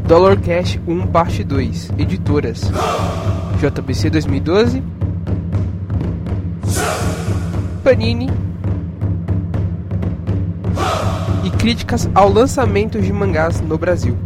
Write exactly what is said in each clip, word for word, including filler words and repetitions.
Dollar Cash um parte dois. Editoras J B C dois mil e doze, Panini e críticas ao lançamento de mangás no Brasil.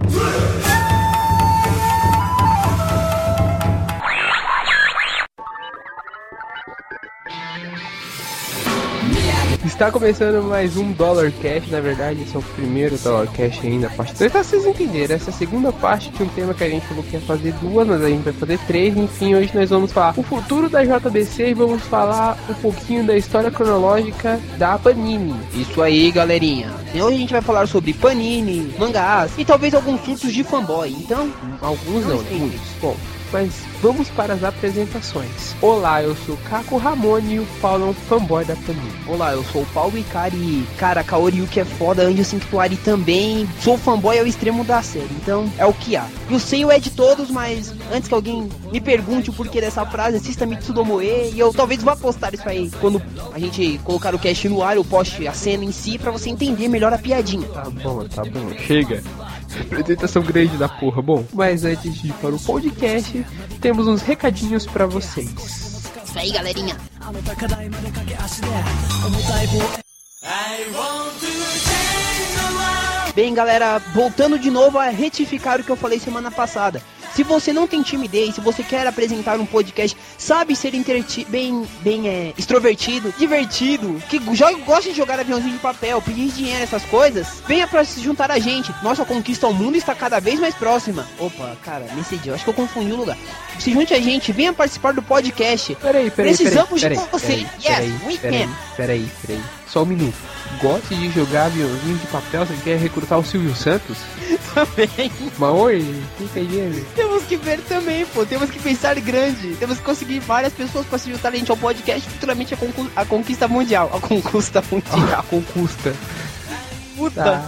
Está começando mais um Dollar Cash, na verdade esse é o primeiro Dollar Cash ainda, parte dois, pra vocês entenderem, essa é a segunda parte de um tema que a gente falou que ia fazer duas, mas a gente vai fazer três, enfim, hoje nós vamos falar o futuro da J B C e vamos falar um pouquinho da história cronológica da Panini. Isso aí, galerinha, e hoje a gente vai falar sobre Panini, mangás e talvez alguns surtos de fanboy, então... Alguns não, né? Muitos. Bom, mas vamos para as apresentações. Olá, eu sou Caco Ramone e o Paulo é um fanboy da Panini. Olá, eu sou o Paulo Ikari. Cara, Kaori Yuki é foda, Anjo Sanctuary também. Sou fanboy ao extremo da série, então é o que há. E o Senho é de todos, mas antes que alguém me pergunte o porquê dessa frase, assista Mitsudomoe e eu talvez vá postar isso aí quando a gente colocar o cast no ar, eu poste a cena em si pra você entender melhor a piadinha. Tá bom, tá bom, chega. Apresentação grande da porra. Bom, mas antes de ir para o podcast, temos uns recadinhos pra vocês. Isso aí, galerinha. Bem, galera, voltando de novo a retificar o que eu falei semana passada. Se você não tem timidez, se você quer apresentar um podcast, sabe ser interti- bem, bem é, extrovertido, divertido, que joga, gosta de jogar aviãozinho de papel, pedir dinheiro, essas coisas, venha pra se juntar a gente. Nossa conquista ao mundo está cada vez mais próxima. Opa, cara, me cedi, eu acho que eu confundi o lugar. Se junte a gente, venha participar do podcast. Peraí, peraí, Precisamos peraí, de peraí, você. peraí, Yes, peraí, we peraí, can. Peraí, peraí, só um minuto. Gosta de jogar aviãozinho de papel? Você quer recrutar o Silvio Santos? Também. Maoi? Não entendi. Temos que ver também, pô. Temos que pensar grande. Temos que conseguir várias pessoas para se juntar a gente ao podcast. Futuramente a, concu- a conquista mundial. A conquista mundial. A conquista. Puta. Tá.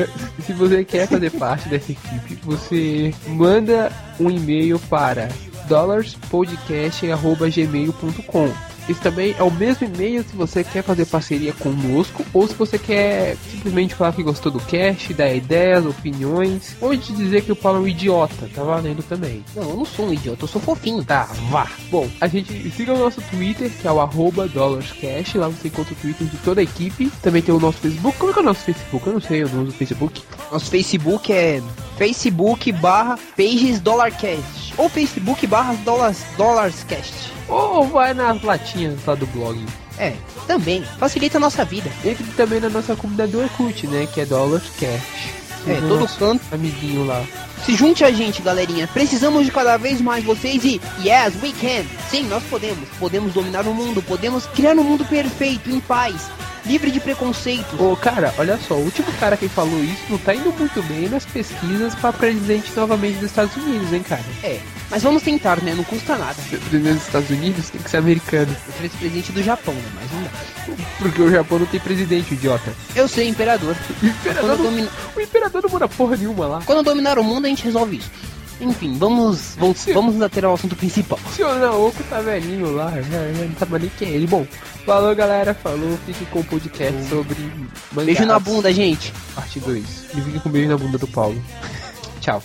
Se você quer fazer parte dessa equipe, você manda um e-mail para dollarspodcast arroba gmail ponto com. Esse também é o mesmo e-mail se você quer fazer parceria conosco ou se você quer simplesmente falar que gostou do cast, dar ideias, opiniões, ou de dizer que o Paulo é um idiota, tá valendo também. Não, eu não sou um idiota, eu sou fofinho. Tá, vá. Bom, a gente siga o nosso Twitter, que é o arroba dollarscast, lá você encontra o Twitter de toda a equipe. Também tem o nosso Facebook. Como é que é o nosso Facebook? Eu não sei, eu não uso o Facebook. Nosso Facebook é Facebook barra Pages Dollarcast ou Facebook barra dollars, Dollarscast. Ou vai nas latinhas lá do blog. É, também. Facilita a nossa vida. Entre também na nossa comunidade do Orkut, né? Que é Dollarscast. É, todo canto. Amiguinho lá. Se junte a gente, galerinha. Precisamos de cada vez mais vocês e... Yes, we can. Sim, nós podemos. Podemos dominar o mundo. Podemos criar um mundo perfeito, em paz. Livre de preconceito. Ô, cara, olha só. O último cara que falou isso não tá indo muito bem nas pesquisas pra presidente novamente dos Estados Unidos, hein, cara? É, mas vamos tentar, né? Não custa nada. Presidente dos Estados Unidos tem que ser americano. Eu queria ser presidente do Japão, né? Mas não dá. Porque o Japão não tem presidente, idiota. Eu sei, imperador. O imperador, não, domina... o imperador não mora porra nenhuma lá. Quando dominar o mundo, a gente resolve isso. Enfim, vamos vamos, vamos later ao assunto principal. O senhor Naoko tá velhinho lá, já, já não sabe nem quem é ele. Bom, falou galera, falou, fique com o podcast oh. sobre mangás. Beijo na bunda, gente. Parte dois. E fique com beijo na bunda do Paulo. Tchau.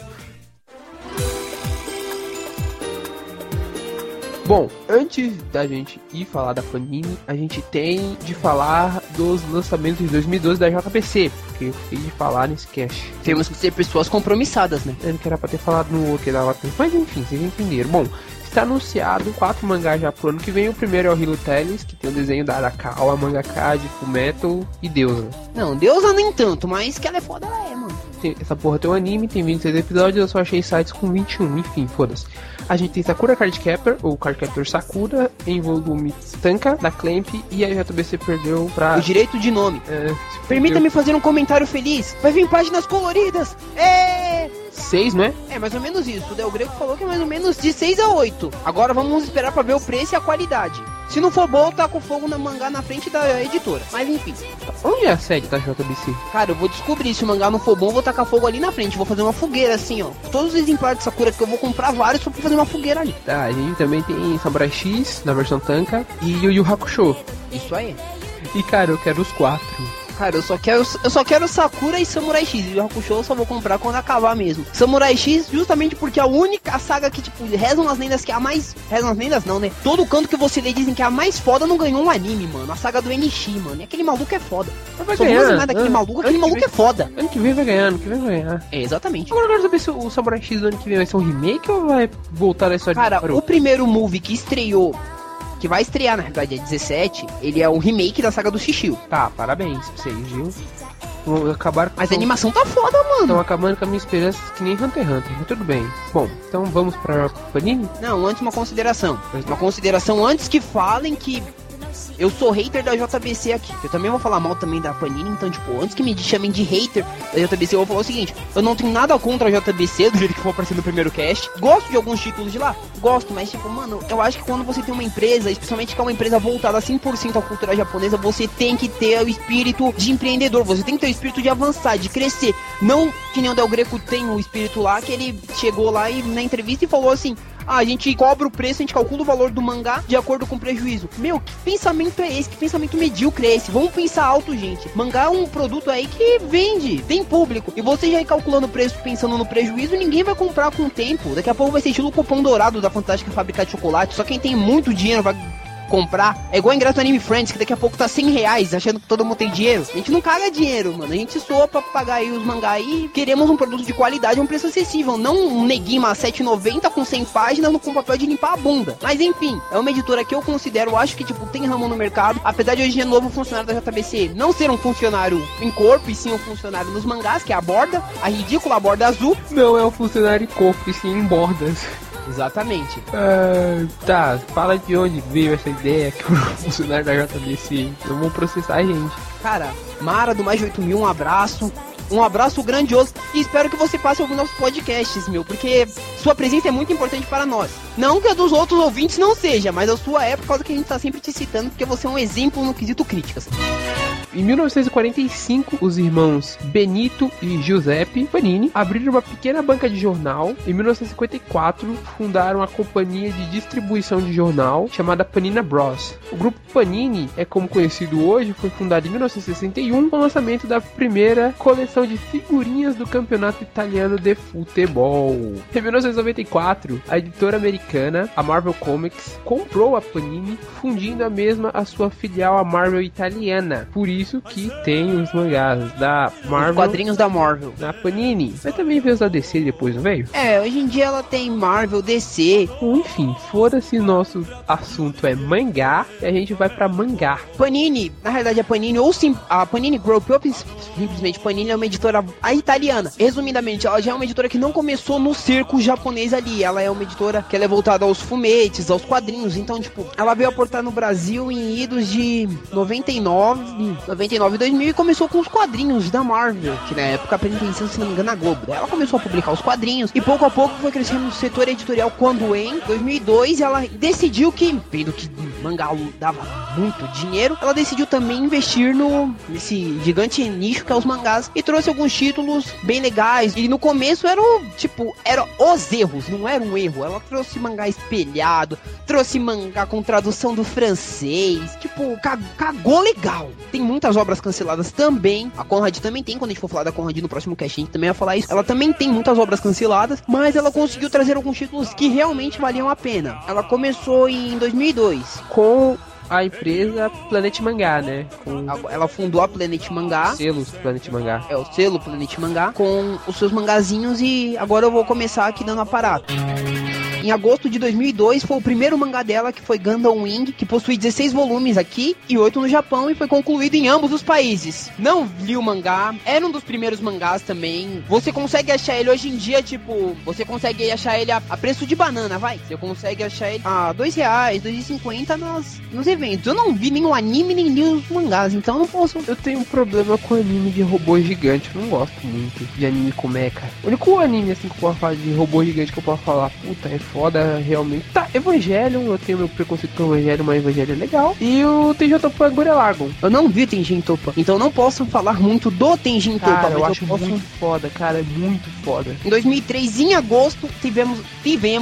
Bom, antes da gente ir falar da Panini, a gente tem de falar dos lançamentos de dois mil e doze da J B C, porque eu fiquei de falar nesse cast. Temos que ser pessoas compromissadas, né? Eu não quero pra ter falado no outro que dava tempo, mas enfim, vocês entenderam. Bom, está anunciado quatro mangás já pro ano que vem. O primeiro é o Hilo Tales, que tem o desenho da Arakawa, mangaka de Fullmetal e Deusa. Não, Deusa nem tanto, mas que ela é foda, ela é, mano. Tem, essa porra tem um anime, tem vinte e seis episódios, eu só achei sites com vinte e um, enfim, foda-se. A gente tem Sakura Card Captor, ou Card Captor Sakura, em volume Tanka, da Clamp, e a J B C perdeu pra... O direito de nome. É, Permita-me fazer um comentário feliz. Vai vir páginas coloridas. É... seis, não é? É, mais ou menos isso. O Del Grego falou que é mais ou menos de seis a oito. Agora vamos esperar pra ver o preço e a qualidade. Se não for bom, tá com fogo na mangá na frente da editora. Mas enfim. Onde é a sede da J B C? Cara, eu vou descobrir. Se o mangá não for bom, eu vou tacar fogo ali na frente. Vou fazer uma fogueira assim, ó. Todos os exemplares de Sakura que eu vou comprar vários só pra fazer uma fogueira ali. Tá, a gente também tem Samurai X, na versão Tanka, e Yu Yu Hakusho. Isso aí. E cara, eu quero os quatro. Cara, eu só quero, eu só quero Sakura e Samurai X. E o Hakusho eu só vou comprar quando acabar mesmo. Samurai X, justamente porque a única saga que, tipo, rezam as lendas que é a mais... Rezam as lendas não, né? Todo canto que você lê dizem que é a mais foda não ganhou um anime, mano. A saga do Enishi, mano. E aquele maluco é foda. Vai só ganhar. Nada daquele maluco, aquele maluco é foda. Ano que vem vai ganhar, ano que vem vai ganhar. É, exatamente. Agora eu quero saber se o Samurai X do ano que vem vai ser um remake ou vai voltar a história Cara, de Naruto? o primeiro movie que estreou, que vai estrear na realidade é dezessete, ele é o remake da saga do Shishio. Tá, parabéns pra vocês, viu? Vou acabar com Mas a animação tá foda, mano. Estão acabando com a minha esperança que nem Hunter x Hunter, mas tudo bem. Bom, então vamos pra Panini? Não, antes uma consideração. Uma consideração antes que falem que eu sou hater da J B C aqui. Eu também vou falar mal também da Panini, então, tipo, antes que me chamem de hater da J B C, eu vou falar o seguinte: eu não tenho nada contra a J B C, do jeito que for aparecer no primeiro cast. Gosto de alguns títulos de lá? Gosto, mas, tipo, mano, eu acho que quando você tem uma empresa, especialmente que é uma empresa voltada cem por cento à cultura japonesa, você tem que ter o espírito de empreendedor, você tem que ter o espírito de avançar, de crescer. Não que nem o Del Greco tem o espírito lá, que ele chegou lá e na entrevista e falou assim: ah, a gente cobra o preço, a gente calcula o valor do mangá de acordo com o prejuízo. Meu, que pensamento é esse? Que pensamento medíocre é esse? Vamos pensar alto, gente. Mangá é um produto aí que vende, tem público. E você já ir calculando o preço pensando no prejuízo, ninguém vai comprar com o tempo. Daqui a pouco vai ser estilo o cupom dourado da Fantástica Fábrica de Chocolate. Só quem tem muito dinheiro vai comprar. É igual ingresso do Anime Friends, que daqui a pouco tá cem reais, achando que todo mundo tem dinheiro. A gente não caga dinheiro, mano. A gente soa pra pagar aí os mangá e queremos um produto de qualidade a um preço acessível. Não um Negima sete e noventa com cem páginas com papel de limpar a bunda. Mas enfim, é uma editora que eu considero, acho que tipo, tem ramo no mercado. Apesar de hoje em novo funcionário da J B C não ser um funcionário em corpo, e sim um funcionário nos mangás, que é a borda, a ridícula borda azul. Não é um funcionário em corpo, e sim em bordas. Exatamente. Ah, tá, fala de onde veio essa ideia que o funcionário da J B C não vão processar a gente. Cara, Mara do Mais de oito mil, um abraço. Um abraço grandioso e espero que você passe a ouvir nossos podcasts, meu, porque sua presença é muito importante para nós. Não que a dos outros ouvintes não seja, mas a sua é por causa que a gente tá sempre te citando, porque você é um exemplo no quesito críticas. Em mil novecentos e quarenta e cinco, os irmãos Benito e Giuseppe Panini abriram uma pequena banca de jornal. Em mil novecentos e cinquenta e quatro, fundaram a companhia de distribuição de jornal chamada Panini Bros. O grupo Panini é como conhecido hoje, foi fundado em mil novecentos e sessenta e um com o lançamento da primeira coleção de figurinhas do campeonato italiano de futebol. Em mil novecentos e noventa e quatro, a editora americana, a Marvel Comics, comprou a Panini, fundindo a mesma a sua filial, a Marvel italiana. Por isso que tem os mangás da Marvel, os quadrinhos da Marvel na Panini. Mas também veio os da D C depois, não veio? É, hoje em dia ela tem Marvel, D C. Enfim, foda-se, nosso assunto é mangá e a gente vai pra mangá. Panini, na realidade a Panini, ou sim, a Panini Group, ou simplesmente Panini é uma editora a italiana. Resumidamente, ela já é uma editora que não começou no circo japonês ali. Ela é uma editora que ela é voltada aos fumetes, aos quadrinhos. Então, tipo, ela veio aportar no Brasil em idos de noventa e nove, noventa e nove e dois mil e começou com os quadrinhos da Marvel, que na época a pertencia, se não me engano, a Globo. Daí ela começou a publicar os quadrinhos e pouco a pouco foi crescendo no setor editorial, quando em dois mil e dois ela decidiu que, vendo que mangá dava muito dinheiro, ela decidiu também investir no nesse gigante nicho que é os mangás e trouxe alguns títulos bem legais. E no começo era o, tipo, era os erros, não era um erro. Ela trouxe mangá espelhado, trouxe mangá com tradução do francês, tipo, cagou legal. Tem muitas obras canceladas também. A Conrad também tem, quando a gente for falar da Conrad no próximo cast, a gente também vai falar isso. Ela também tem muitas obras canceladas, mas ela conseguiu trazer alguns títulos que realmente valiam a pena. Ela começou em dois mil e dois com a empresa Planet Mangá, né? Com... Ela fundou a Planet Mangá. Selos Planet Mangá. É, o selo Planet Mangá, com os seus mangazinhos, e agora eu vou começar aqui dando a parada. Em agosto de dois mil e dois foi o primeiro mangá dela, que foi Gundam Wing, que possui dezesseis volumes aqui e oito no Japão, e foi concluído em ambos os países. Não li o mangá, era um dos primeiros mangás também. Você consegue achar ele hoje em dia, tipo, você consegue achar ele a, a preço de banana, vai. Você consegue achar ele a dois reais, dois e cinquenta nos, nos eventos. Eu não vi nenhum anime, nem li os mangás, então eu não posso... Eu tenho um problema com anime de robô gigante, eu não gosto muito de anime com mecha. O único anime assim que eu posso falar de robô gigante que eu posso falar, puta, é foda, realmente. Tá, Evangelion, eu tenho meu preconceito com o Evangelion, mas Evangelion é legal. E o Tenjin Toppa Gurren Lagann. Eu não vi Tenjin Toppa, então não posso falar muito do Tenjin Toppa, cara, mas eu acho eu posso... muito foda, cara, é muito foda. Em dois mil e três, em agosto, tivemos, tivemos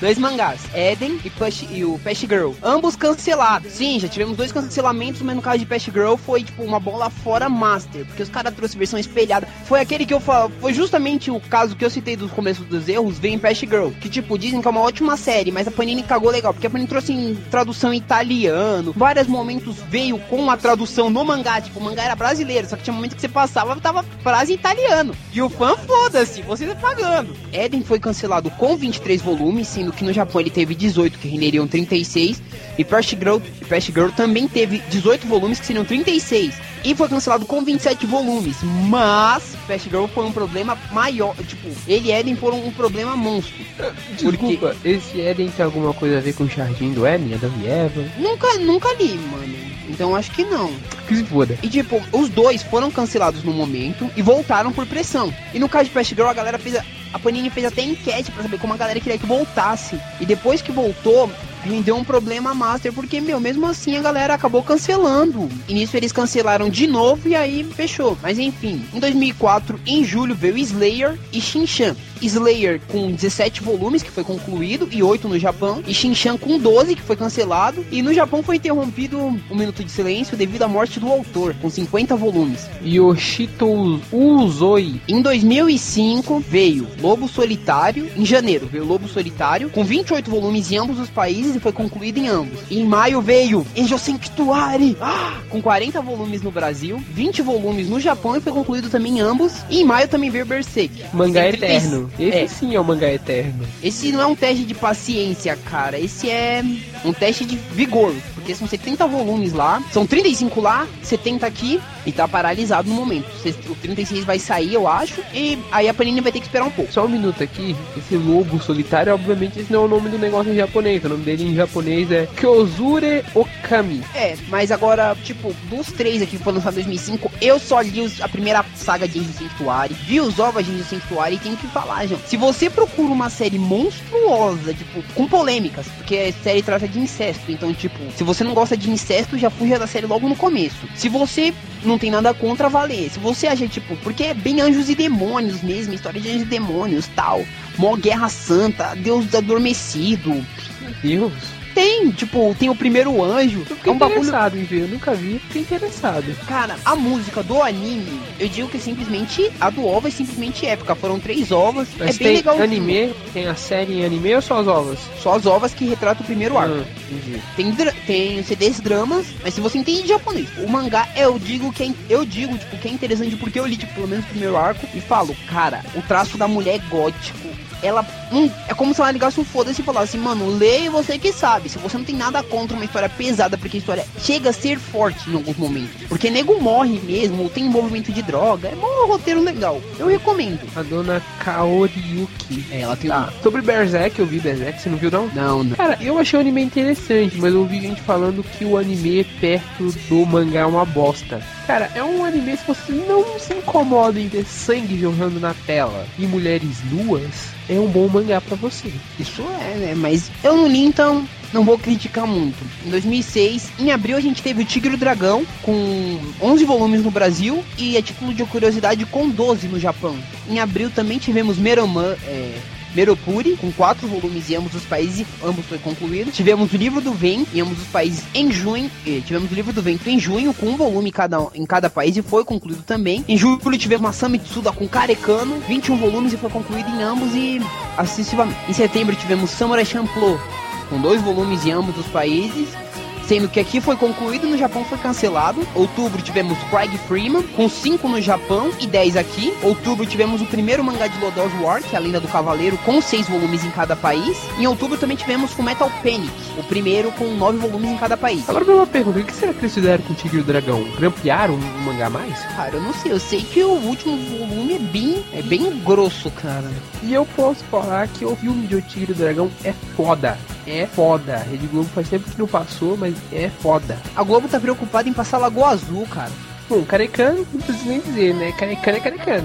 dois mangás, Eden e, Push, e o Past Girl, ambos cancelados. Sim, já tivemos dois cancelamentos, mas no caso de Past Girl foi tipo uma bola fora master, porque os caras trouxeram versão espelhada. Foi aquele que eu falo, foi justamente o caso que eu citei do começo dos erros, veio em Past Girl, que tipo, dizem que é uma ótima série, mas a Panini cagou legal, porque a Panini trouxe em tradução em italiano, vários momentos veio com a tradução no mangá, tipo, o mangá era brasileiro, só que tinha momento que você passava, tava frase em italiano, e o fã foda-se, você tá pagando. Eden foi cancelado com vinte e três volumes, sendo que no Japão ele teve dezoito, que renderiam trinta e seis, e Past Girl, Past Girl também teve dezoito volumes, que seriam trinta e seis, e foi cancelado com vinte e sete volumes, mas Past Girl foi um problema maior, tipo, ele e Eden foram um problema monstro. Desculpa, porque... esse Eden tem alguma coisa a ver com o Jardim do Eden, Adão e Eva? Nunca, nunca li, mano. Então acho que não. Que se foda. E tipo, os dois foram cancelados no momento e voltaram por pressão. E no caso de Past Girl, a galera fez... A, a Panini fez até enquete pra saber como a galera queria que voltasse. E depois que voltou, rendeu um problema master, porque, meu, mesmo assim a galera acabou cancelando. E nisso eles cancelaram de novo e aí fechou. Mas enfim, em dois mil e quatro, em julho, veio Slayer e Shin-Chan. Slayer com dezessete volumes, que foi concluído, e oito no Japão, e Shin-Chan com doze, que foi cancelado, e no Japão foi interrompido um minuto de silêncio devido à morte do autor, com cinquenta volumes. Yoshito Uzoi. Em dois mil e cinco veio Lobo Solitário, em janeiro veio Lobo Solitário, com vinte e oito volumes em ambos os países, e foi concluído em ambos. E em maio veio Angel Sanctuary, ah, com quarenta volumes no Brasil, vinte volumes no Japão, e foi concluído também em ambos, e em maio também veio Berserk. Mangá eterno. Esse é. sim é o mangá eterno. Esse não é um teste de paciência, cara. Esse é um teste de vigor. Porque são setenta volumes lá. São trinta e cinco lá, setenta aqui. E tá paralisado no momento. O trinta e seis vai sair, eu acho. E aí a Panini vai ter que esperar um pouco. Só um minuto aqui. Esse Lobo Solitário, obviamente, esse não é o nome do negócio em japonês. O nome dele em japonês é Kyozure Okami. É, mas agora, tipo, dos três aqui que foram lançados em dois mil e cinco, eu só li os, a primeira saga de Angel Sanctuary. Vi os ovos de Angel Sanctuary e tenho que falar, gente. Se você procura uma série monstruosa, tipo, com polêmicas, porque a série trata de incesto. Então, tipo, se você não gosta de incesto, já fuja da série logo no começo. Se você não tem nada contra, valer. Se você acha, tipo, porque é bem anjos e demônios mesmo, história de anjos e demônios, tal. Mó guerra santa, Deus adormecido. Meu Deus. Tem, tipo, tem o primeiro anjo. Eu fiquei é um interessado bagulho... em ver, eu nunca vi, fiquei interessado. Cara, a música do anime, eu digo que simplesmente, a do OVA é simplesmente épica. Foram três ovas, Mas é bem tem legal. anime, tem a série em anime ou só as ovas? Só as ovas que retratam o primeiro arco. Ah, entendi. Tem, dra- tem C Ds dramas, mas se você entende japonês, o mangá, eu digo que é, eu digo, tipo, que é interessante porque eu li, tipo, pelo menos o primeiro arco e falo, cara, o traço da mulher é gótico. Ela, hum, é como se ela ligasse um foda-se e falasse, mano, lê e você que sabe. Se você não tem nada contra uma história pesada, porque a história chega a ser forte em alguns momentos. Porque nego morre mesmo, tem envolvimento de droga, é um roteiro legal. Eu recomendo. A dona Kaoriyuki. É, ela tem Tá. Sobre Berserk, eu vi Berserk, você não viu não? Não, não. Cara, eu achei o anime interessante, mas eu ouvi gente falando que o anime perto do mangá é uma bosta. Cara, é um anime, se você não se incomoda em ver sangue jorrando na tela e mulheres nuas, é um bom mangá pra você. Isso é, né? Mas eu não li, então não vou criticar muito. Em dois mil e seis, em abril, a gente teve o Tigre e o Dragão, com onze volumes no Brasil, e a título de curiosidade, com doze no Japão. Em abril também tivemos Meroman, é... Meropuri, com quatro volumes em ambos os países, ambos foi concluído. Tivemos o Livro do Vento em ambos os países em junho. Eh, tivemos o Livro do Vento em junho, com um volume em cada, em cada país, e foi concluído também. Em julho tivemos Masami Tsuda com Karekano, vinte e um volumes, e foi concluído em ambos e sucessivamente. Em setembro tivemos Samurai Champloo, com dois volumes em ambos os países, sendo que aqui foi concluído, no Japão foi cancelado. Outubro tivemos Craig Freeman, com cinco no Japão e dez aqui. Outubro tivemos o primeiro mangá de Lodoss War, que é a Lenda do Cavaleiro, com seis volumes em cada país. Em outubro também tivemos Fullmetal Panic, o primeiro com nove volumes em cada país. Agora uma pergunta, o que será que eles fizeram com o Tigre e o Dragão? Grampearam um mangá a mais? Cara, eu não sei, eu sei que o último volume é bem, é bem grosso, cara. E eu posso falar que o filme de O Tigre e o Dragão é foda. É foda. A Rede Globo faz tempo que não passou, mas é foda. A Globo tá preocupada em passar Lagoa Azul, cara. Bom, Karekano, não preciso nem dizer, né? Karekano é Karekano.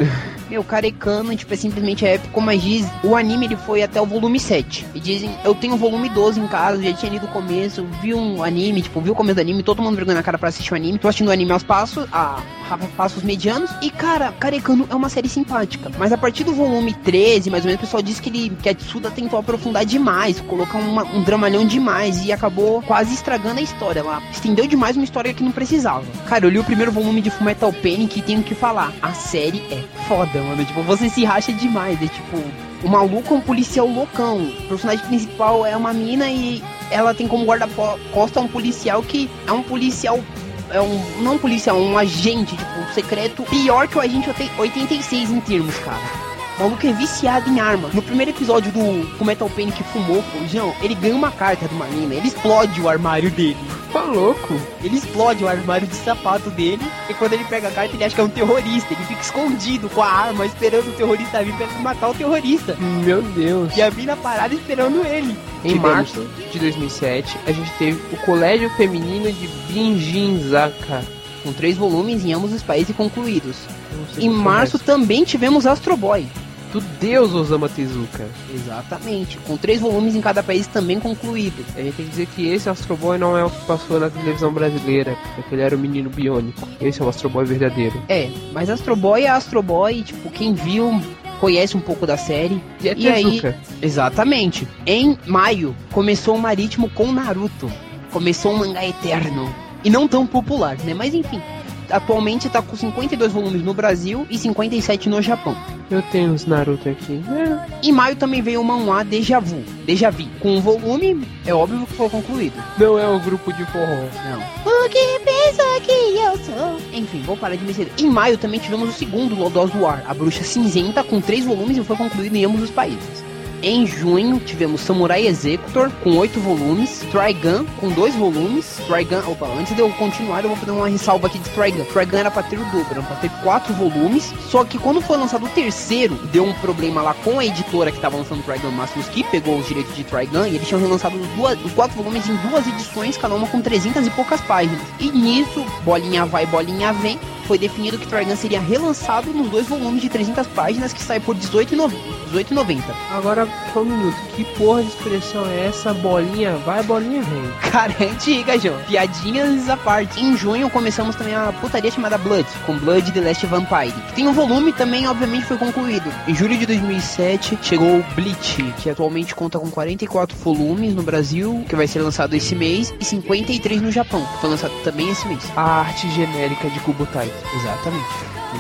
Meu, Karekano, tipo, é simplesmente épico, mas diz, o anime ele foi até o volume sete. E dizem, eu tenho o volume doze em casa, já tinha lido o começo, vi um anime, tipo, vi o começo do anime, todo mundo vergonha na cara pra assistir o anime. Tô assistindo o anime aos passos, a, a passos medianos. E, cara, Karekano é uma série simpática. Mas a partir do volume treze, mais ou menos, o pessoal disse que ele, que a Tsuda tentou aprofundar demais, colocar uma, um dramalhão demais e acabou quase estragando a história lá. Estendeu demais uma história que não precisava. Cara, eu li o primeiro volume de Fullmetal Panic e tenho que falar, a série é foda, mano. Tipo, você se racha demais. É tipo, o maluco é um policial loucão. O personagem principal é uma mina e ela tem como guarda-costa um policial que é um policial. É um. Não um policial, um agente, tipo, um secreto pior que o agente oitenta e seis em termos, cara. O maluco é viciado em arma. No primeiro episódio do Fullmetal Panic que fumou, João, ele ganha uma carta de uma mina. Ele explode o armário dele. Tá louco? Ele explode o armário de sapato dele. E quando ele pega a carta, ele acha que é um terrorista. Ele fica escondido com a arma, esperando o terrorista vir pra matar o terrorista. Meu Deus. E a mina parada esperando ele. Em março de dois mil e sete, a gente teve o Colégio Feminino de Binjinzaka, com três volumes em ambos os países concluídos. Em março também tivemos Astro Boy. Do Deus Osamu Tezuka. Exatamente, com três volumes em cada país também concluído. A gente tem que dizer que esse Astro Boy não é o que passou na televisão brasileira, porque ele era o menino biônico. Esse é o Astro Boy verdadeiro. É, mas Astro Boy é Astro Boy, tipo, quem viu conhece um pouco da série. E, é e aí, exatamente. Em maio começou o Marítimo com Naruto. Começou um mangá eterno e não tão popular, né? Mas enfim, atualmente tá com cinquenta e dois volumes no Brasil e cinquenta e sete no Japão. Eu tenho os Naruto aqui. É. Em maio também veio o manhwa Deja Vu, Deja Vu, com um volume, é óbvio que foi concluído. Não é o grupo de forró. Não. O que pensa que eu sou? Enfim, vou parar de me ser. Em maio também tivemos o segundo Lodoss War, a Bruxa Cinzenta, com três volumes e foi concluído em ambos os países. Em junho tivemos Samurai Executor com oito volumes, Trigun com dois volumes, Trigun, opa, antes de eu continuar eu vou fazer uma ressalva aqui de Trigun. Trigun era pra ter o dobro, era pra ter quatro volumes, só que quando foi lançado o terceiro, deu um problema lá com a editora que tava lançando Trigun Masters, que pegou os direitos de Trigun, e eles tinham relançado duas, os quatro volumes em duas edições, cada uma com trezentas e poucas páginas. E nisso, bolinha vai, bolinha vem, foi definido que Trigun seria relançado nos dois volumes de trezentas páginas, que sai por dezoito reais e noventa centavos. Agora, só um minuto, que porra de expressão é essa? Bolinha vai, bolinha vem. Cara, é antiga, João. Piadinhas à parte. Em junho começamos também a putaria chamada Blood, com Blood The Last Vampire, que tem um volume também, obviamente, foi concluído. Em julho de dois mil e sete chegou o Bleach, que atualmente conta com quarenta e quatro volumes no Brasil, que vai ser lançado esse mês, e cinquenta e três no Japão, que foi lançado também esse mês. A arte genérica de Kubutai. Exatamente.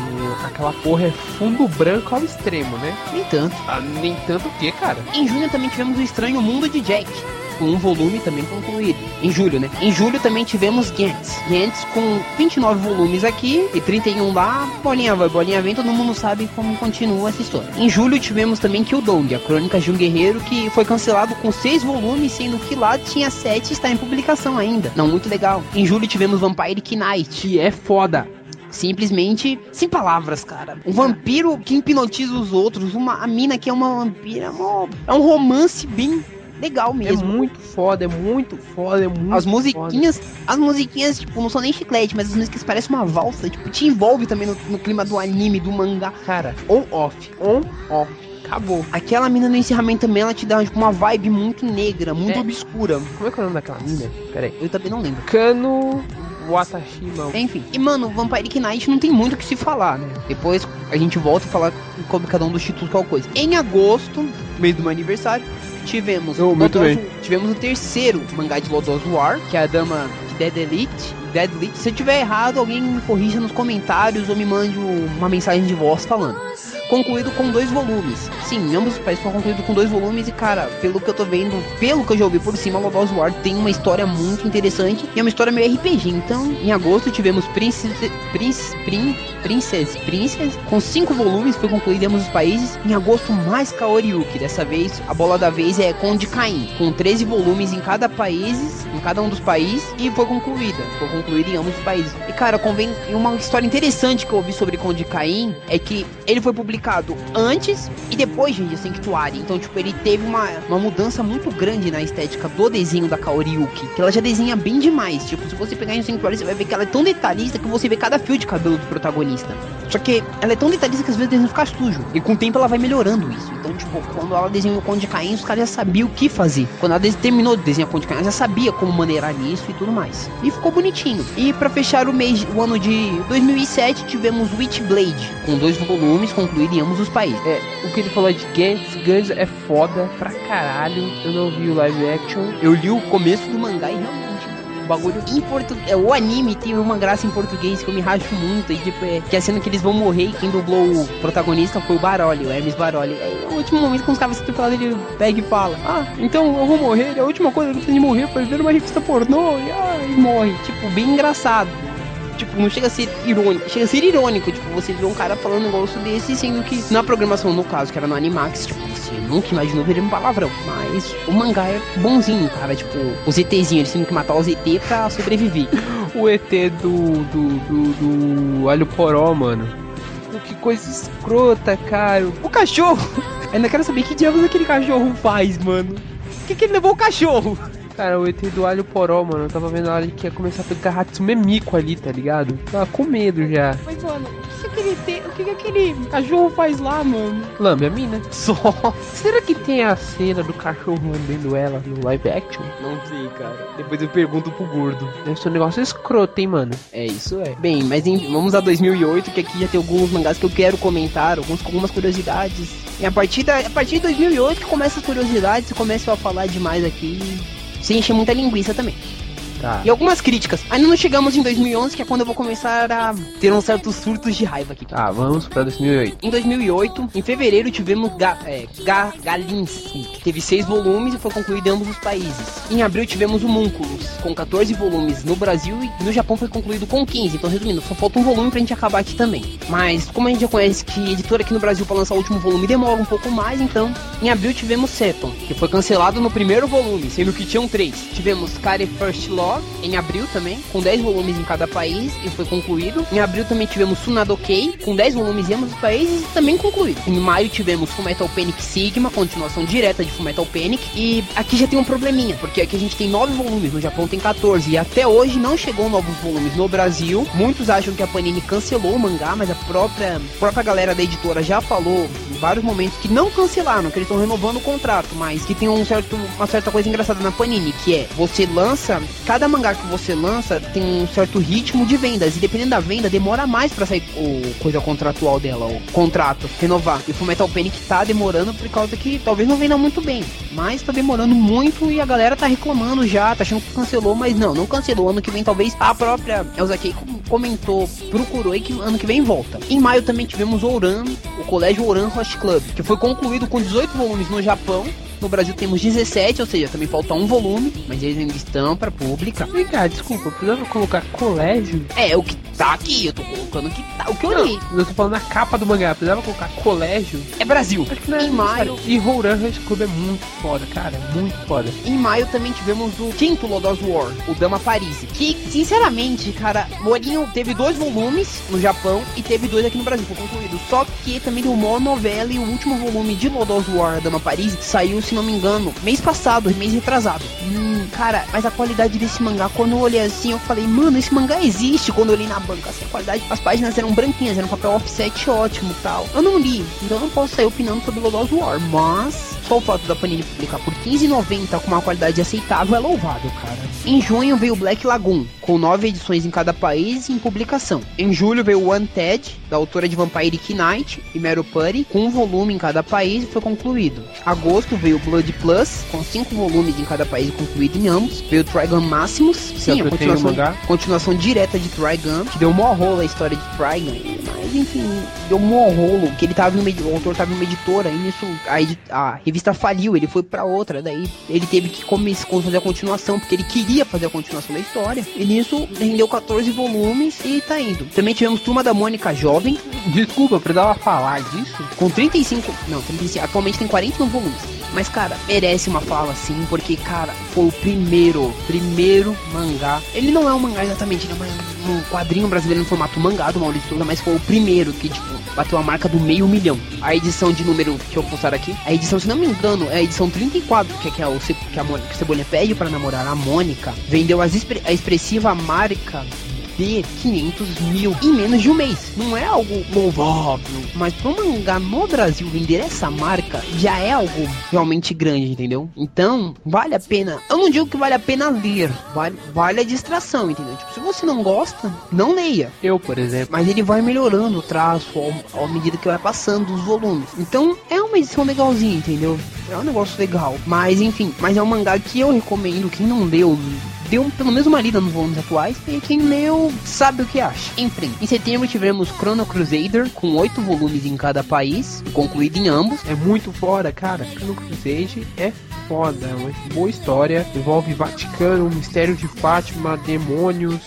E aquela porra é fundo branco ao extremo, né? Nem tanto. Ah, nem tanto o que, cara? Em junho também tivemos o Estranho Mundo de Jack, com um volume também concluído. Em julho, né? Em julho também tivemos Gantz. Gantz com vinte e nove volumes aqui e trinta e um lá. Bolinha vai, bolinha vem, todo mundo sabe como continua essa história. Em julho tivemos também Kildong, a Crônica de um Guerreiro, que foi cancelado com seis volumes, sendo que lá tinha sete e está em publicação ainda. Não, muito legal. Em julho tivemos Vampire Knight, que é foda. Simplesmente, sem palavras, cara. Um vampiro que hipnotiza os outros. Uma, a mina que é uma vampira. É, uma, é um romance bem legal mesmo. É muito foda, é muito foda, é muito As musiquinhas, foda. As musiquinhas, tipo, não são nem chiclete, mas as músicas parecem uma valsa. Tipo, te envolve também no, no clima do anime, do mangá. Cara, on off, on off. Acabou. Aquela mina no encerramento também, ela te dá tipo, uma vibe muito negra, muito é. obscura. Como é que é o nome daquela mina? Pera aí. Eu também não lembro. Kano Watashima. Enfim. E, mano, Vampire Knight não tem muito o que se falar, né? Depois a gente volta a falar como cada um dos títulos qual coisa. Em agosto, mês do meu aniversário, tivemos, oh, muito Lodoss, bem. tivemos o terceiro mangá de Lodoss War, que é a dama de Dead Elite. Dead Elite. Se eu tiver errado, alguém me corrija nos comentários ou me mande uma mensagem de voz falando. Concluído com dois volumes. Sim, ambos os países foram concluídos com dois volumes e, cara, pelo que eu tô vendo, pelo que eu já ouvi por cima, Lodoss War tem uma história muito interessante e é uma história meio R P G. Então, em agosto tivemos Princess, Prince, Prin, Princess, Princess, com cinco volumes, foi concluído em ambos os países. Em agosto, mais Kaori Yuki. Dessa vez, a bola da vez é Conde Caim, com treze volumes em cada país, em cada um dos países, e foi concluída. Foi concluída em ambos os países. E, cara, convém, uma história interessante que eu ouvi sobre Conde Caim é que ele foi publicado antes e depois de Sanctuary. Então, tipo, ele teve uma, uma mudança muito grande na estética do desenho da Kaori Yuki, que ela já desenha bem demais. Tipo, se você pegar em Sanctuary, você vai ver que ela é tão detalhista que você vê cada fio de cabelo do protagonista. Só que ela é tão detalhista que às vezes o desenho fica sujo. E com o tempo ela vai melhorando isso. Então, tipo, quando ela desenhou o Conde de Caim, os caras já sabiam o que fazer. Quando ela terminou de desenhar o Conde de Caim, ela já sabia como maneirar nisso e tudo mais. E ficou bonitinho. E pra fechar o mês, o ano de dois mil e sete, tivemos Witchblade, com dois volumes concluídos em ambos os países. É, o que ele falou de Gantz, Gantz é foda pra caralho. Eu não vi o live action. Eu li o começo do mangá e realmente o bagulho em português. O anime tem uma graça em português que eu me racho muito. E tipo, é que a cena que eles vão morrer e quem dublou o protagonista foi o Baroli, o Hermes Baroli. É o último momento que os caras estão ele pega e fala: ah, então eu vou morrer. A última coisa que eu tenho de morrer foi ver uma revista pornô. E, ah, e morre. Tipo, bem engraçado. Tipo, não chega a ser irônico, chega a ser irônico, tipo, você vê um cara falando um negócio desse, sendo que na programação, no caso, que era no Animax, tipo, você nunca imaginou ver um palavrão, mas o mangá é bonzinho, cara, tipo, os ETzinhos, eles têm que matar os E T pra sobreviver. O E T do, do, do, do Alho Poró, mano, que coisa escrota, cara. O cachorro, ainda quero saber que diabos aquele cachorro faz, mano. Por que que ele levou o cachorro? Cara, o E T do Alho Poró, mano, eu tava vendo a hora que ia começar a pegar Hatsune Miku ali, tá ligado? Tava com medo já. Mas, mano, o que aquele, te... o que aquele cachorro faz lá, mano? Lambe a mina. Só. Será que tem a cena do cachorro lambendo ela no live action? Não sei, cara. Depois eu pergunto pro gordo. Deve ser um negócio escroto, hein, mano? É, isso é. Bem, mas em... vamos a dois mil e oito, que aqui já tem alguns mangás que eu quero comentar, alguns com algumas curiosidades. E a partir, da... a partir de dois mil e oito que começa as curiosidades, começa a falar demais aqui. Sem encher muita linguiça também. Tá. E algumas críticas. Ainda não chegamos em dois mil e onze, que é quando eu vou começar a ter uns certos surtos de raiva aqui. Tá, vamos pra dois mil e oito. Em dois mil e oito, em fevereiro, tivemos Ga, é, Ga, Galinsky, que teve seis volumes e foi concluído em ambos os países. Em abril, tivemos o Munculus, com quatorze volumes no Brasil, e no Japão foi concluído com quinze. Então, resumindo, só falta um volume pra gente acabar aqui também. Mas, como a gente já conhece que editora aqui no Brasil pra lançar o último volume demora um pouco mais, então, em abril tivemos Seton, que foi cancelado no primeiro volume, sendo que tinham três. Tivemos Kare First Love, em abril também, com dez volumes em cada país e foi concluído. Em abril também tivemos Tsunadokei, com dez volumes em ambos os países e também concluído. Em maio tivemos Fullmetal Panic Sigma, continuação direta de Fullmetal Panic. E aqui já tem um probleminha, porque aqui a gente tem nove volumes, no Japão tem quatorze. E até hoje não chegou novos volumes no Brasil. Muitos acham que a Panini cancelou o mangá, mas a própria, a própria galera da editora já falou em vários momentos que não cancelaram, que eles estão renovando o contrato, mas que tem um certo, uma certa coisa engraçada na Panini, que é, você lança, cada mangá que você lança tem um certo ritmo de vendas, e dependendo da venda demora mais pra sair o coisa contratual dela, o contrato, renovar. E o Fullmetal Panic tá demorando por causa que talvez não venda muito bem, mas tá demorando muito e a galera tá reclamando já, tá achando que cancelou, mas não, não cancelou. Ano que vem talvez a própria Elsa Kei comentou, procurou e que ano que vem volta. Em maio também tivemos Ouran, o Colégio Ouran Host Club, que foi concluído com dezoito volumes no Japão. No Brasil temos dezessete, ou seja, também falta um volume, mas eles ainda estão pra publicar. Vem cá, desculpa, eu precisava colocar colégio? É, o que tá aqui, eu tô colocando o que tá, o que eu li. Não, eu tô falando na capa do mangá, precisava colocar colégio? É Brasil. Acho que não é em maio. E Houran Rush Club é muito foda, cara, muito foda. Em maio também tivemos o quinto Lodoss War, o Dama Paris, que, sinceramente, cara, Morinho teve dois volumes no Japão e teve dois aqui no Brasil, foi concluído. Só que também tem uma novela e o último volume de Lodoss War, Dama Paris, saiu, se não me engano, mês passado, mês retrasado. Hum, cara, mas a qualidade desse mangá, quando eu olhei assim, eu falei, mano, esse mangá existe. Quando eu olhei na banca, assim, a qualidade, as páginas eram branquinhas, era um papel offset ótimo e tal. Eu não li, então eu não posso sair opinando sobre Lodoss War, mas só o fato da Panini publicar por quinze reais e noventa centavos com uma qualidade aceitável é louvável, cara. Em junho veio o Black Lagoon, com nove edições em cada país e em publicação. Em julho veio o Wanted, da autora de Vampire Knight e Meru Putty, com um volume em cada país e foi concluído. Agosto veio o Blood Plus, com cinco volumes em cada país e concluído em ambos. Veio o Trigun Maximus, sim, a continuação, continuação direta de Trigun, que deu mó rolo a história de Trigun, mas enfim, deu mó rolo, que ele tava em uma, o autor tava em uma editora, e nisso a, edit, a revista faliu, ele foi pra outra, daí ele teve que começar a fazer a continuação, porque ele queria fazer a continuação da história, e nisso rendeu quatorze volumes e tá indo. Também tivemos Turma da Mônica Jovem. Desculpa, eu precisava falar disso? Com trinta e cinco, não, trinta e cinco, atualmente tem quarenta e um volumes. Mas, cara, merece uma fala assim, porque, cara, foi o primeiro, primeiro mangá. Ele não é um mangá exatamente, não é um quadrinho brasileiro no formato mangá do Maurício Souza, mas foi o primeiro que, tipo, bateu a marca do meio milhão. A edição de número que eu vou postar aqui, a edição, se não me engano, é a edição trinta e quatro, que é, que é o que a, Mônica, que a Cebolinha pede pra namorar a Mônica, vendeu as expre, a expressiva marca vender quinhentos mil em menos de um mês. Não é algo louvável, mas para um mangá no Brasil vender essa marca já é algo realmente grande, entendeu? Então, vale a pena. Eu não digo que vale a pena ler, vale, vale a distração, entendeu? Tipo, se você não gosta, não leia. Eu, por exemplo. Mas ele vai melhorando o traço ao, à medida que vai passando os volumes. Então, é uma edição legalzinha, entendeu? É um negócio legal. Mas, enfim, mas é um mangá que eu recomendo. Quem não leu, deu pelo menos uma lida nos volumes atuais, e quem leu sabe o que acha. Em frente, em setembro tivemos Chrono Crusader, com oito volumes em cada país, concluído em ambos. É muito foda, cara. Chrono Crusader é foda, é uma boa história, envolve Vaticano, mistério de Fátima, demônios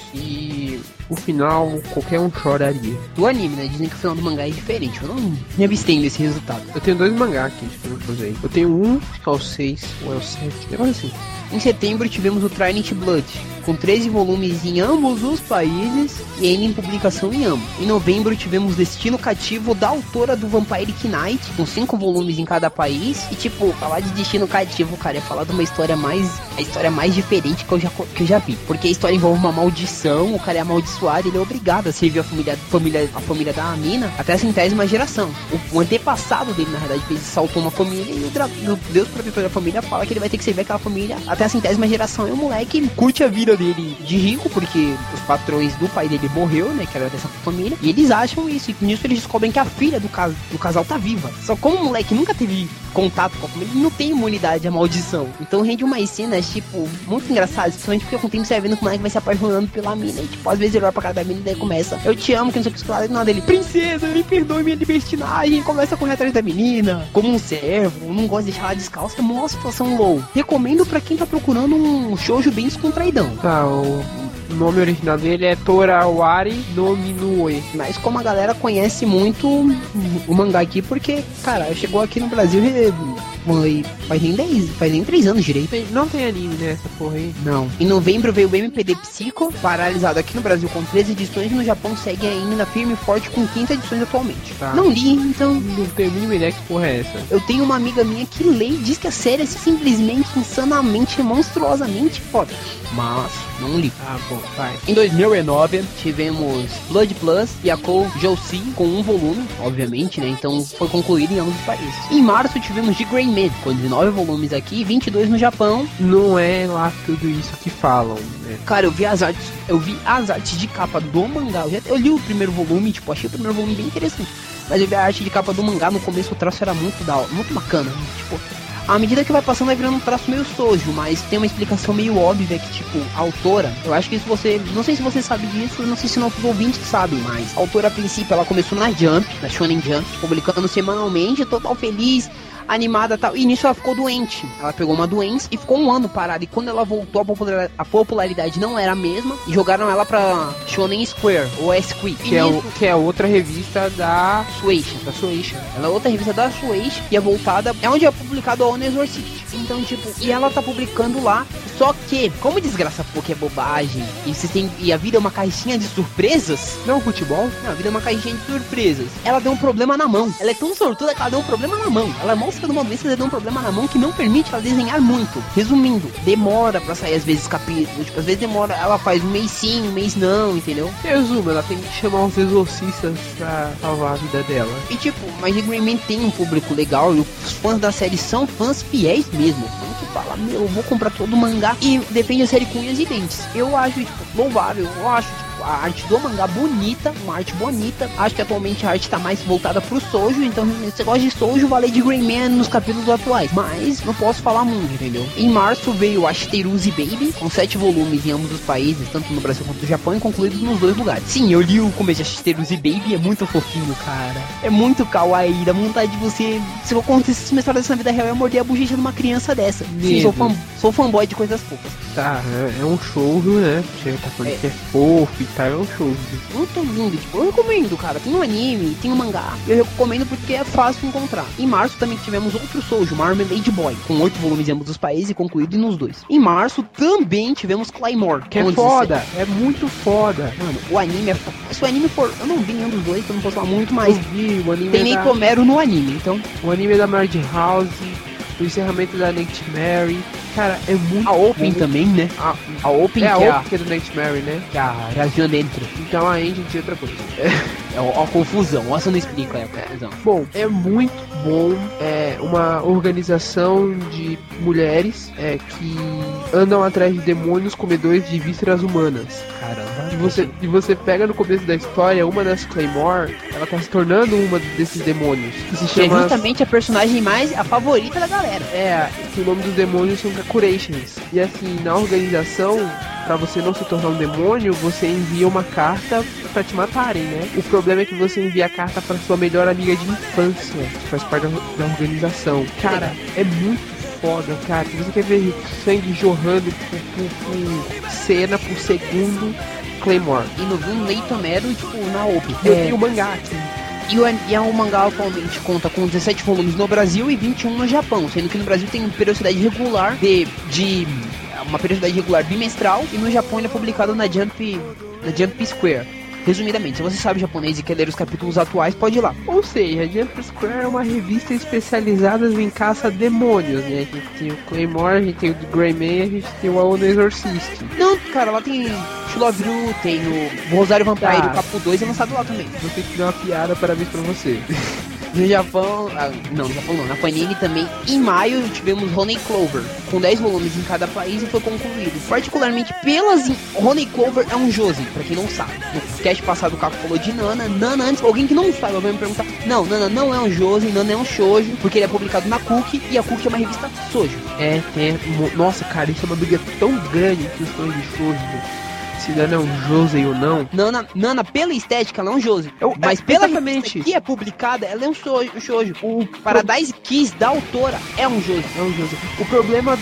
e o final qualquer um choraria. Do anime, né? Dizem que o final do mangá é diferente. Eu não me abstenho desse resultado. Eu tenho dois mangá aqui de Chrono Crusader. Eu tenho um, que é o seis, ou é o sete, negócio assim. Em setembro tivemos o Trident Blood, com treze volumes em ambos os países e ainda em publicação em ambos. Em novembro tivemos Destino Cativo, da autora do Vampire Knight, com cinco volumes em cada país. E tipo, falar de Destino Cativo, cara, é falar de uma história mais... a história mais diferente que eu já, que eu já vi. Porque a história envolve uma maldição, o cara é amaldiçoado, ele é obrigado a servir a família, família, a família da mina até a centésima geração. O, o antepassado dele, na verdade, fez saltou uma família e o, dra- o Deus protetor da família fala que ele vai ter que servir aquela família até a centésima geração. E o moleque curte a vida dele de rico, porque os patrões do pai dele morreu, né, que era dessa família, e eles acham isso, e nisso eles descobrem que a filha do, cas- do casal tá viva. Só como o moleque nunca teve contato com a família, ele não tem imunidade à maldição. Então rende umas cenas, tipo, muito engraçadas, principalmente porque com o tempo você vai vendo que o moleque vai se apaixonando pela mina, e tipo, às vezes ele olha pra cara da mina e daí começa, eu te amo, que não sei o que, claro, e nada dele, princesa, me perdoe minha libertinagem, e começa a correr atrás da menina, como um servo, não gosta de deixar ela descalça, é uma situação low. Recomendo pra quem tá procurando um shoujo bem descontraidão. Tá, o nome original dele é Torawari no Minue. Mas como a galera conhece muito o mangá aqui, porque, cara, chegou aqui no Brasil foi, faz nem dez, faz nem três anos direito. Tem, não tem anime nessa porra aí? Não. Em novembro veio o M P D Psycho, paralisado aqui no Brasil com treze edições, e no Japão segue ainda firme e forte com quinze edições atualmente. Tá. Não li, então... Não tenho a mínima ideia que porra é essa. Eu tenho uma amiga minha que lê e diz que a série é simplesmente, insanamente, monstruosamente foda. Mas, não li. Ah, bom, vai. Em dois mil e nove, tivemos Blood Plus e a Kou Jousei com um volume, obviamente, né? Então foi concluído em ambos os países. Em março, tivemos The Grey Man, com dezenove volumes aqui e vinte e dois no Japão. Não é lá tudo isso que falam, né? Cara, eu vi as artes, eu vi as artes de capa do mangá. Eu, já, eu li o primeiro volume, tipo, achei o primeiro volume bem interessante. Mas eu vi a arte de capa do mangá, no começo o traço era muito da hora, muito bacana, né? Tipo... À medida que vai passando, vai virando um traço meio sojo, mas tem uma explicação meio óbvia que, tipo, a autora, eu acho que isso você, não sei se você sabe disso, não sei se nossos ouvintes sabem, mas a autora, a princípio, ela começou na Jump, na Shonen Jump, publicando semanalmente, total feliz, animada e tal, e nisso ela ficou doente. Ela pegou uma doença e ficou um ano parada, e quando ela voltou, a, popular, a popularidade não era a mesma, e jogaram ela pra Shonen Square, ou Esqui. Que, é o, que é outra revista da Shueisha, da Shueisha. Ela é outra revista da Shueisha, e é voltada, é onde é publicado a Honor Exorcist. Então, tipo, e ela tá publicando lá, só que, como desgraça pouco é bobagem, e, você tem, e a vida é uma caixinha de surpresas, não futebol? Não, a vida é uma caixinha de surpresas. Ela deu um problema na mão. Ela é tão sortuda que ela deu um problema na mão. Ela mostra numa doença, ela deu um problema na mão que não permite ela desenhar muito. Resumindo, demora pra sair às vezes capítulos. Tipo, às vezes demora, ela faz um mês sim, um mês não, entendeu? Resumo, ela tem que chamar uns exorcistas pra salvar a vida dela. E tipo, mas The Grey Man tem um público legal e os fãs da série são fãs fiéis mesmo. Fã que fala, meu, eu vou comprar todo o mangá e defende a série com unhas e dentes. Eu acho, tipo, louvável. Eu acho, tipo, a arte do mangá bonita, uma arte bonita. Acho que atualmente a arte tá mais voltada pro shoujo, então se você gosta de shoujo, vale de Grey Man nos capítulos atuais. Mas não posso falar muito, entendeu? Em março veio Ashiteruzi Baby, com sete volumes em ambos os países, tanto no Brasil quanto no Japão, e concluídos nos dois lugares. Sim, eu li o começo de Ashiteruzi Baby, é muito fofinho, cara. É muito kawaii, dá vontade de você... Se eu acontecesse uma história dessa na vida real, eu ia morder a bochecha de uma criança dessa. Sim, sou, fan, sou fanboy de coisas fofas. Tá, é, é um shoujo, né? Você tá falando é. que é fofo e tal, é um shoujo. Muito lindo, tipo, eu recomendo, cara. Tem um anime, tem um mangá. Eu recomendo porque é fácil encontrar. Em março também tivemos outro shoujo, Marmalade Boy, com oito volumes em ambos os países e concluído nos dois. Em março também tivemos Claymore, que é foda, é muito foda. Mano, o anime é foda. Se o anime for... Eu não vi nenhum dos dois, então não posso falar muito, mas... Eu vi, o anime tem é nem da... Tomero no anime, então... O anime é da Madhouse, o encerramento da Nightmare, Cara, é muito A Open bom. também, né? A, A Open é a que é a, Open que é do Nightmare, né? que é a região dentro. Então a Engine é outra coisa. É a, a confusão. Nossa, eu não explico aí a confusão. Bom, é muito bom. É uma organização de mulheres é, que andam atrás de demônios comedores de vísceras humanas. Caramba. E você, e você pega no começo da história, uma das Claymore, ela tá se tornando uma desses demônios. Que se Que é chama... justamente a personagem mais, a favorita da galera. É, que o nome dos demônios são Kakurations. E assim, na organização, pra você não se tornar um demônio, você envia uma carta pra te matarem, né? O problema é que você envia a carta pra sua melhor amiga de infância, que faz parte da, da organização. Cara, é muito foda, cara. Se você quer ver sangue jorrando por, por, por cena por segundo, Claymore. E no Viu um Leitomero, tipo, na Open. Eu É, tenho o mangá aqui. e, o, e é um mangá atualmente conta com dezessete volumes no Brasil e vinte e um no Japão, sendo que no Brasil tem periodicidade regular de, de uma periodicidade regular bimestral e no Japão ele é publicado na Jump, na Jump Square. Resumidamente, se você sabe japonês e quer ler os capítulos atuais, pode ir lá. Ou seja, a Jump Square é uma revista especializada em caça-demônios, né? A gente tem o Claymore, a gente tem o Greymane, a gente tem o Aono Exorcist. Não, cara, lá tem Shilovru, tem o Rosário Vampire, Tá. o Capo dois é lançado lá também. Vou ter que dar uma piada, parabéns pra você. No Japão, ah, não, no Japão não, na Panini também, em maio tivemos Honey Clover, com dez volumes em cada país e foi concluído. Particularmente pelas... in- Honey Clover é um Josie, pra quem não sabe. No cast passado o Caco falou de Nana, Nana antes, alguém que não sabe vai me perguntar, não, Nana não é um Josie, Nana é um shoujo, porque ele é publicado na Cookie, e a Cookie é uma revista shoujo. É, tem. mo- Nossa, cara, isso é uma briga tão grande entre os fãs de shoujo, né? Se Nana é um Josei ou não. Nana, Nana pela estética, ela é um Josie, Eu- mas é, pela exatamente. revista que é publicada, ela é um shoujo. Um shoujo. O Paradise Kiss da autora é um Josie. É um Josei. O problema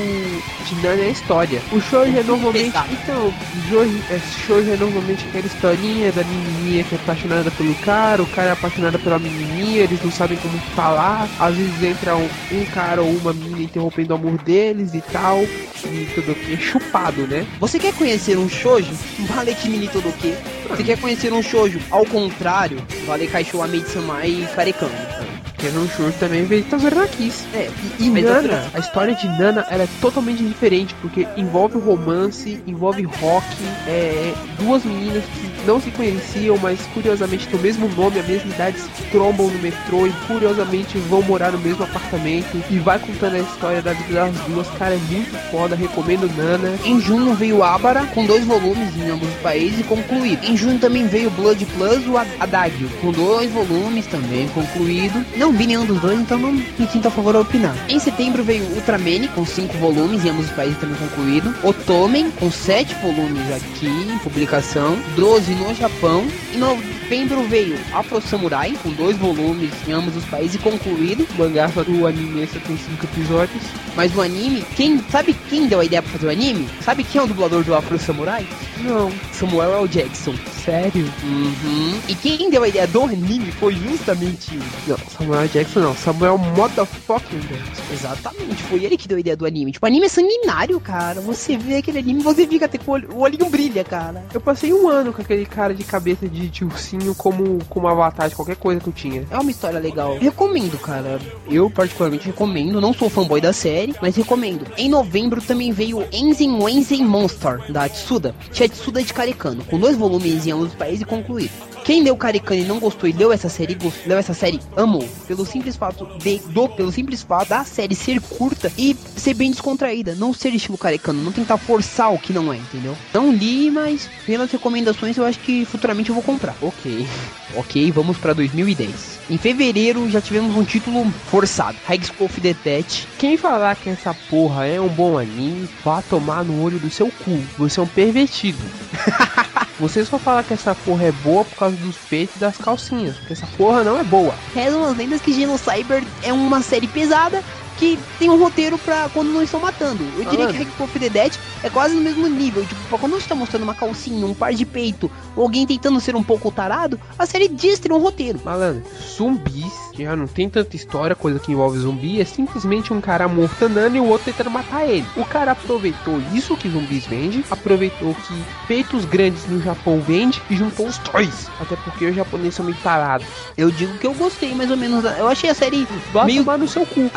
do de Nana é a história. O shoujo é normalmente... Exato. Então, shoujo é, shoujo é normalmente aquela historinha da menininha que é apaixonada pelo cara, o cara é apaixonado pela menininha, eles não sabem como falar. Às vezes entra um, um cara ou uma menina interrompendo o amor deles e tal. E tudo o que é chupado, né? Você quer conhecer um shoujo? Vale Kimi todo o quê? Você quer conhecer um shoujo? Ao contrário, vale Kaisho Amei-sama e Karekami. Porque no shoujo também veio Tazura Kiss. É, E mas Nana, a história de Nana, ela é totalmente diferente, porque envolve romance, envolve rock, é, duas meninas que não se conheciam, mas curiosamente têm o mesmo nome, a mesma idade, se trombam no metrô e curiosamente vão morar no mesmo apartamento, e vai contando a história da vida das duas. Cara, é muito foda, recomendo Nana. Em junho veio Abara, com dois volumes em ambos os países e concluído. Em junho também veio Blood Plus, o Adagio, com dois volumes também concluído. Não vi nenhum dos dois, então não me sinto a favor a opinar. Em setembro veio Ultraman, com cinco volumes em ambos os países também concluído. Otomen, com sete volumes aqui em publicação. doze no Japão. Em novembro veio Afro Samurai, com dois volumes em ambos os países e concluído. O mangá só do anime só tem cinco episódios. Mas o anime, quem sabe quem deu a ideia pra fazer o anime? Sabe quem é o dublador do Afro Samurai? Não, Samuel L. Jackson. sério? Uhum. E quem deu a ideia do anime foi justamente ele. Não, Samuel Jackson não, Samuel Motherfucking Jackson. Exatamente, foi ele que deu a ideia do anime. Tipo, o anime é sanguinário, cara. Você vê aquele anime, você fica até com o olho- o olhinho brilha, cara. Eu passei um ano com aquele cara de cabeça de de ursinho como, como avatar de qualquer coisa que eu tinha. É uma história legal. Recomendo, cara. Eu particularmente recomendo. Não sou fanboy da série, mas recomendo. Em novembro também veio Enzen Wenzen Monster, da Tsuda. Tia Tsuda de Karekano, com dois volumes em ambos os países e concluído. Quem leu Karekano e não gostou e leu essa série, gost- leu essa série, amou. Pelo simples fato de, do, pelo simples fato da série ser curta e ser bem descontraída. Não ser estilo Karekano, não tentar forçar o que não é, entendeu? Não li, mas pelas recomendações eu acho que futuramente eu vou comprar. Ok. Ok, vamos pra dois mil e dez. Em fevereiro já tivemos um título forçado. High School of the Dead. Quem falar que essa porra é um bom anime, vá tomar no olho do seu cu. Você é um pervertido. Você só fala que essa porra é boa por causa dos peitos e das calcinhas, porque essa porra não é boa. Rezam as lendas que Genocyber é uma série pesada que tem um roteiro pra quando não estão matando. Eu diria Ah, que High School of the Dead é quase no mesmo nível. Tipo, pra quando não está mostrando uma calcinha, um par de peito, ou alguém tentando ser um pouco tarado, a série diz ter um roteiro. Malandro, zumbis, que já não tem tanta história, coisa que envolve zumbi, é simplesmente um cara morto andando e o outro tentando matar ele. O cara aproveitou isso que zumbis vende, aproveitou que peitos grandes no Japão vende e juntou os dois. Até porque os japoneses são meio parados. Eu digo que eu gostei mais ou menos. da- Eu achei a série Vai meio... tomar no seu cu. A série é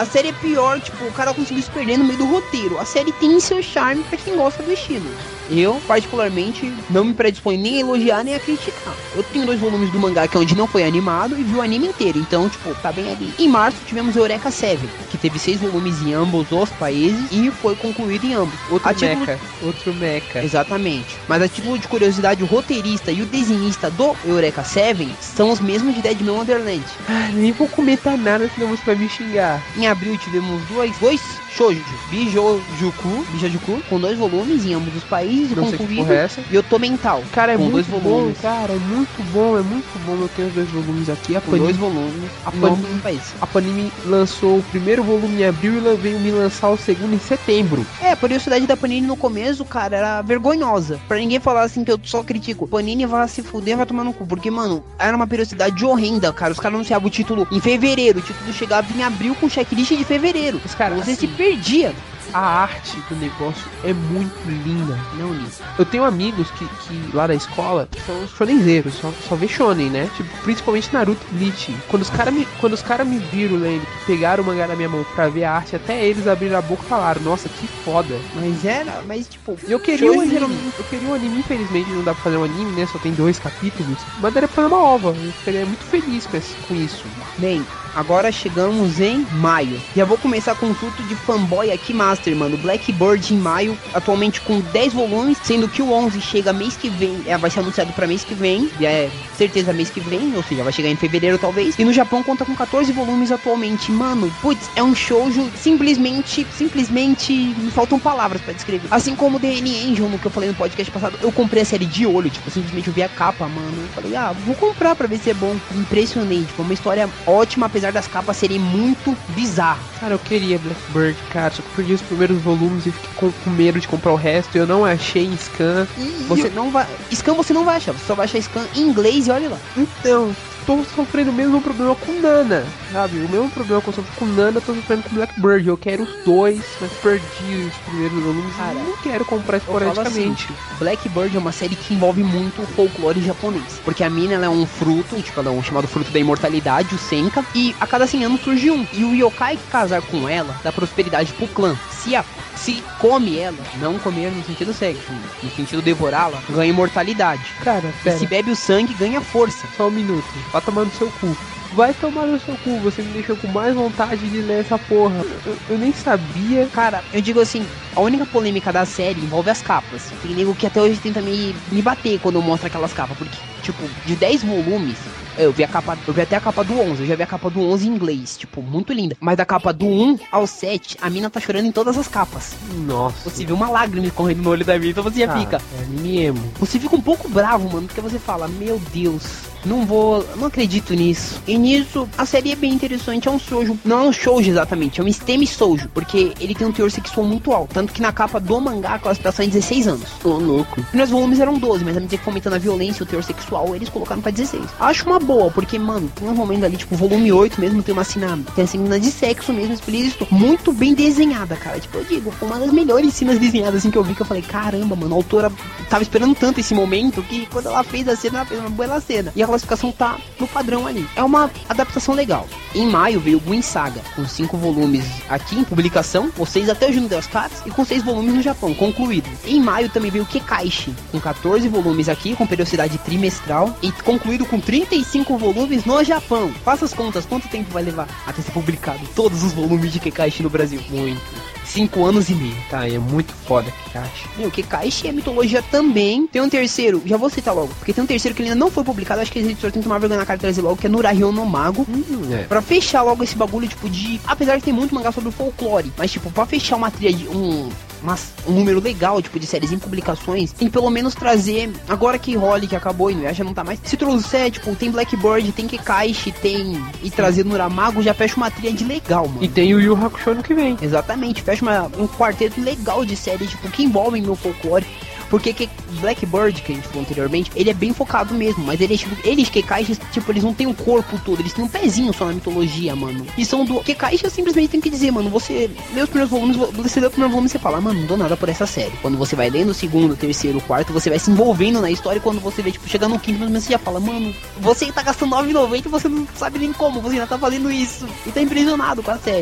pior, tipo, o cara conseguiu se perder no meio do roteiro. A série tem seu charme pra quem gosta do estilo. Eu, particularmente, não me predisponho nem a elogiar nem a criticar. Eu tenho dois volumes do mangá que é onde não foi animado e vi o anime inteiro, então, tipo, tá bem ali. Em março tivemos Eureka Seven, que teve seis volumes em ambos os países e foi concluído em ambos. Outro a mecha, título... outro mecha. Exatamente. Mas a título de curiosidade, o roteirista e o desenhista do Eureka Seven são os mesmos de Deadman Wonderland. Ah, nem vou comentar nada, senão você vai me xingar. Em abril tivemos dois, dois shoujo, Bijojuku, Bijojuku, com dois volumes em ambos os países, não concluído, sei que essa. e Otomental, cara, é com muito dois volumes. bom, cara, é muito bom, é muito bom. Eu tenho os dois volumes aqui, a Com Panini, dois volumes, a em Panini, ambos os países. a Panini lançou o primeiro volume em abril e ela veio me lançar o segundo em setembro. É, a curiosidade da Panini no começo, cara, era vergonhosa. Pra ninguém falar assim que eu só critico. Panini vai se fuder, vai tomar no cu. Porque, mano, era uma periodicidade horrenda, cara. Os caras anunciavam o título em fevereiro. O título chegava em abril com checklist de fevereiro. Os caras, você assim, se perdia. A arte do negócio é muito linda. Não, nisso. Eu tenho amigos que, que lá da escola são shonenzeiros, só, só vê shonen, né? Tipo, principalmente Naruto e Bleach. Quando os caras me, quando os cara me viram lendo, que pegaram o mangá na minha mão pra ver a arte, até eles abriram a boca e falaram, nossa, que foda. Mas era, mas tipo... Eu queria, um anime. anime, eu queria um anime, infelizmente não dá pra fazer um anime, né? Só tem dois capítulos. Mas daria pra fazer uma ova. Eu ficaria muito feliz com, esse, com isso. Bem, agora chegamos em maio. Já vou começar com um tuto de fanboy aqui master, mano. Blackbird em maio, atualmente com dez volumes, sendo que o onze chega mês que vem, é, vai ser anunciado pra mês que vem, é certeza mês que vem, ou seja, vai chegar em fevereiro talvez. E no Japão conta com quatorze volumes atualmente. Mano, putz, é um shoujo simplesmente, simplesmente, me faltam palavras pra descrever. Assim como The N Angel, no que eu falei no podcast passado, eu comprei a série de olho, tipo, simplesmente eu vi a capa, mano. Eu falei, ah, vou comprar pra ver se é bom. Impressionante, tipo, uma história ótima, apesar das capas serem muito bizarras. Cara, eu queria Blackbird, cara, só que eu perdi os primeiros volumes e fiquei com, com medo de comprar o resto. Eu não achei em scan. E você eu... não vai... Scan você não vai achar, você só vai achar scan em inglês e olha lá. Então, tô sofrendo o mesmo problema com Nana, sabe? O mesmo problema que eu sofro com Nana, eu tô sofrendo com Blackbird. Eu quero os dois, mas perdi os primeiros volumes. Cara, e não quero comprar esporadicamente. Assim, Blackbird é uma série que envolve muito o folclore japonês. Porque a mina, ela é um fruto, tipo, ela é um chamado fruto da imortalidade, o Senka. E a cada cem anos surge um. E o yokai que casar com ela dá prosperidade pro clã. Se a Se come ela, não comer no sentido sexo, no sentido devorá-la, ganha imortalidade. Cara, pera. E se bebe o sangue, ganha força. Só um minuto, vai tomar no seu cu. Vai tomar no seu cu, você me deixou com mais vontade de ler essa porra. Eu, eu nem sabia. Cara, eu digo assim, a única polêmica da série envolve as capas. Tem nego que até hoje tenta me, me bater quando eu mostro aquelas capas, porque, tipo, de dez volumes... Eu vi a capa, eu vi até a capa do onze, eu já vi a capa do onze em inglês, tipo, muito linda. Mas da capa do um ao sete, a mina tá chorando em todas as capas. Nossa. Você vê uma lágrima correndo no olho da mina, então você já ah, fica... É anime emo. Você fica um pouco bravo, mano, porque você fala, meu Deus, não vou, não acredito nisso. E nisso, a série é bem interessante, é um shoujo, não é um shoujo exatamente, é um stem shoujo, porque ele tem um teor sexual muito alto. Tanto que na capa do mangá, a classificação é dezesseis anos. Ô, louco. E nos volumes eram doze, mas à medida que foi aumentando a violência e o teor sexual, eles colocaram pra dezesseis. Acho uma boa, porque, mano, tem um momento ali, tipo, volume oito mesmo, tem uma cena, tem uma cena de sexo mesmo, explícito, muito bem desenhada, cara. Tipo, eu digo, foi uma das melhores cenas desenhadas, assim, que eu vi, que eu falei, caramba, mano, a autora tava esperando tanto esse momento, que quando ela fez a cena, ela fez uma bela cena. E a classificação tá no padrão ali. É uma adaptação legal. Em maio veio Gwen Saga, com cinco volumes aqui em publicação, ou seis até o Juno Deus Cats, e com seis volumes no Japão, concluído. Em maio também veio Kekaishi, com quatorze volumes aqui, com periodicidade trimestral, e concluído com trinta e cinco volumes no Japão. Faça as contas, quanto tempo vai levar até ser publicado todos os volumes de Kekaishi no Brasil? Muito. Cinco anos e meio. Tá, é muito foda Kekaishi. Meu, Kekaishi é mitologia também. Tem um terceiro, já vou citar logo, porque tem um terceiro que ainda não foi publicado, acho que eles editores têm que tomar vergonha na cara e trazer logo, que é Nurahyo no Mago. Hum, é. Pra fechar logo esse bagulho, tipo, de... Apesar de ter muito mangá sobre o folclore, mas, tipo, pra fechar uma trilha de um... Mas um número legal, tipo, de séries em publicações, tem pelo menos trazer, agora que Holly, que acabou e não, já não tá mais, se trouxer, tipo, tem Blackbird, tem Kekaishi, tem, e trazer Nuramago, já fecha uma trilha de legal, mano. E tem o Yu Hakusho no que vem. Exatamente, fecha uma, um quarteto legal de séries, tipo, que envolvem meu folclore. Porque que Blackbird, que a gente falou anteriormente, ele é bem focado mesmo, mas ele é tipo, eles Kekaishi, tipo, eles não tem o corpo todo, eles têm um pezinho só na mitologia, mano. E são do Kekaishi, simplesmente tem que dizer, mano, você lê os primeiros volumes, você lê o primeiro volume e você fala, mano, não dou nada por essa série. Quando você vai lendo o segundo, o terceiro, o quarto, você vai se envolvendo na história, e quando você vê, tipo, chegando no quinto, mas você já fala, mano, você tá gastando nove reais e noventa e você não sabe nem como, você ainda tá fazendo isso. E tá impressionado com a série.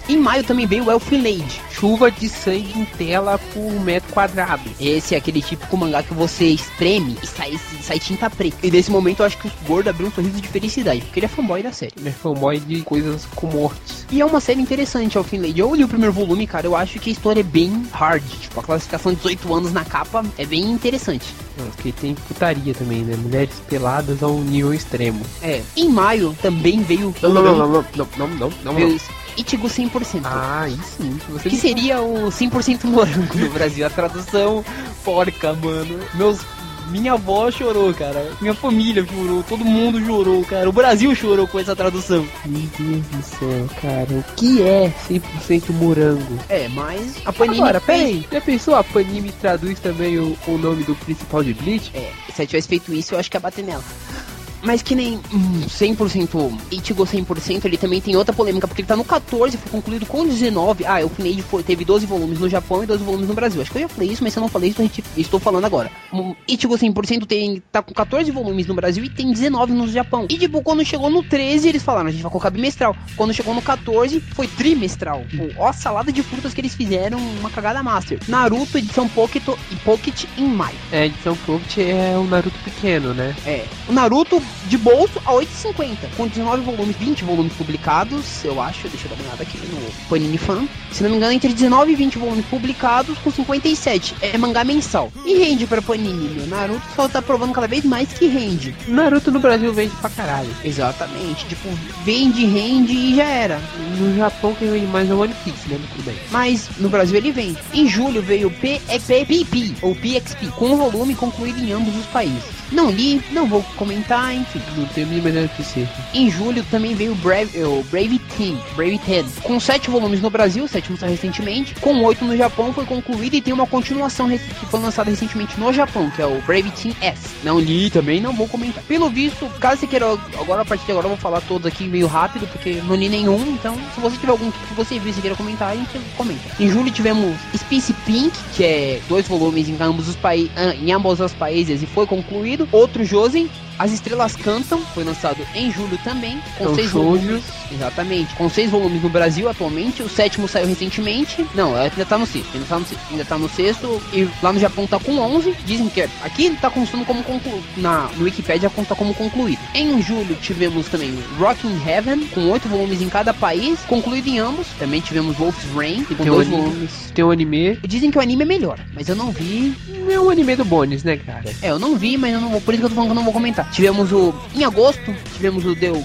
Em maio também veio o Elfen Lied. Chuva de sangue em tela por metro quadrado. Esse é aquele típico mangá que você espreme e sai, sai tinta preta. E nesse momento eu acho que o Gordo abriu um sorriso de felicidade, porque ele é fanboy da série. Ele é fanboy de coisas com mortes. E é uma série interessante, Elfen Lied. Eu li o primeiro volume, cara, eu acho que a história é bem hard. Tipo, a classificação de dezoito anos na capa é bem interessante. Porque tem putaria também, né? Mulheres peladas ao nível extremo. É. Em maio também veio... Não, não, não, não, não, não, não, não, não. Veio Ichigo cem por cento. Ah, aí sim. Você que seria o cem por cento morango no Brasil. A tradução porca, mano. Meus... Minha avó chorou, cara. Minha família chorou. Todo mundo chorou, cara. O Brasil chorou com essa tradução. Meu Deus do céu, cara. O que é cem por cento morango? É, mas a Panini... Agora, peraí. Já pensou? A Panini traduz também o, o nome do principal de Bleach? É, se eu tivesse feito isso, eu acho que ia bater nela. Mas que nem hum, cem por cento Ichigo cem por cento, ele também tem outra polêmica, porque ele tá no quatorze, foi concluído com dezenove. Ah, o Elfen foi teve doze volumes no Japão e doze volumes no Brasil. Acho que eu já falei isso, mas se eu não falei isso, eu estou falando agora. O Ichigo cem por cento tem, tá com quatorze volumes no Brasil e tem dezenove no Japão. E tipo, quando chegou no treze, eles falaram, a gente vai colocar bimestral. Quando chegou no quatorze, foi trimestral. Pô, ó a salada de frutas que eles fizeram, uma cagada master. Naruto, edição Pocket e Pocket em maio. É, edição Pocket é o Naruto pequeno, né? É, o Naruto de bolso a oito e cinquenta, com dezenove volumes, vinte volumes publicados, eu acho, deixa eu dar uma olhada aqui no Panini Fan, se não me engano, entre dezenove e vinte volumes publicados, com cinquenta e sete, é mangá mensal. E rende pra Panini, meu, Naruto só tá provando cada vez mais que rende. Naruto no Brasil vende pra caralho. Exatamente, tipo, vende, rende e já era. No Japão quem vende mais é o One Piece, né, tudo bem. Mas no Brasil ele vende. Em julho veio o P X P, ou P X P, com o volume concluído em ambos os países. Não li, não vou comentar, enfim. Não tenho a mínima ideia do que seja. Em julho também veio o Brave, o Brave Ten, Brave Ten, com sete volumes no Brasil, o sétimo saiu recentemente, com oito no Japão, foi concluído e tem uma continuação que foi lançada recentemente no Japão, que é o Brave Ten S. Não li também, não vou comentar. Pelo visto, caso você queira, agora a partir de agora eu vou falar todos aqui meio rápido, porque não li nenhum, então se você tiver algum que você viu e queira comentar, a gente comenta. Em julho tivemos Space Pink, que é dois volumes em ambos os países, em ambos os países e foi concluído. Outro Josen, As Estrelas Cantam, foi lançado em julho também, com então, seis volumes. Exatamente, com seis volumes no Brasil atualmente. O sétimo saiu recentemente. Não, ainda tá no sexto, ainda tá no sexto, ainda tá no sexto. E lá no Japão tá com onze. Dizem que aqui tá constando como concluído. Na no Wikipedia conta como concluído. Em julho tivemos também Rockin' Heaven, com oito volumes em cada país, concluído em ambos. Também tivemos Wolf's Rain, com dois volumes. Tem um anime. Dizem que o anime é melhor, mas eu não vi. É um anime do Bones, né, cara? É, eu não vi, mas eu não vou. Por isso que eu tô falando que eu não vou comentar. Tivemos o. Em agosto, tivemos o The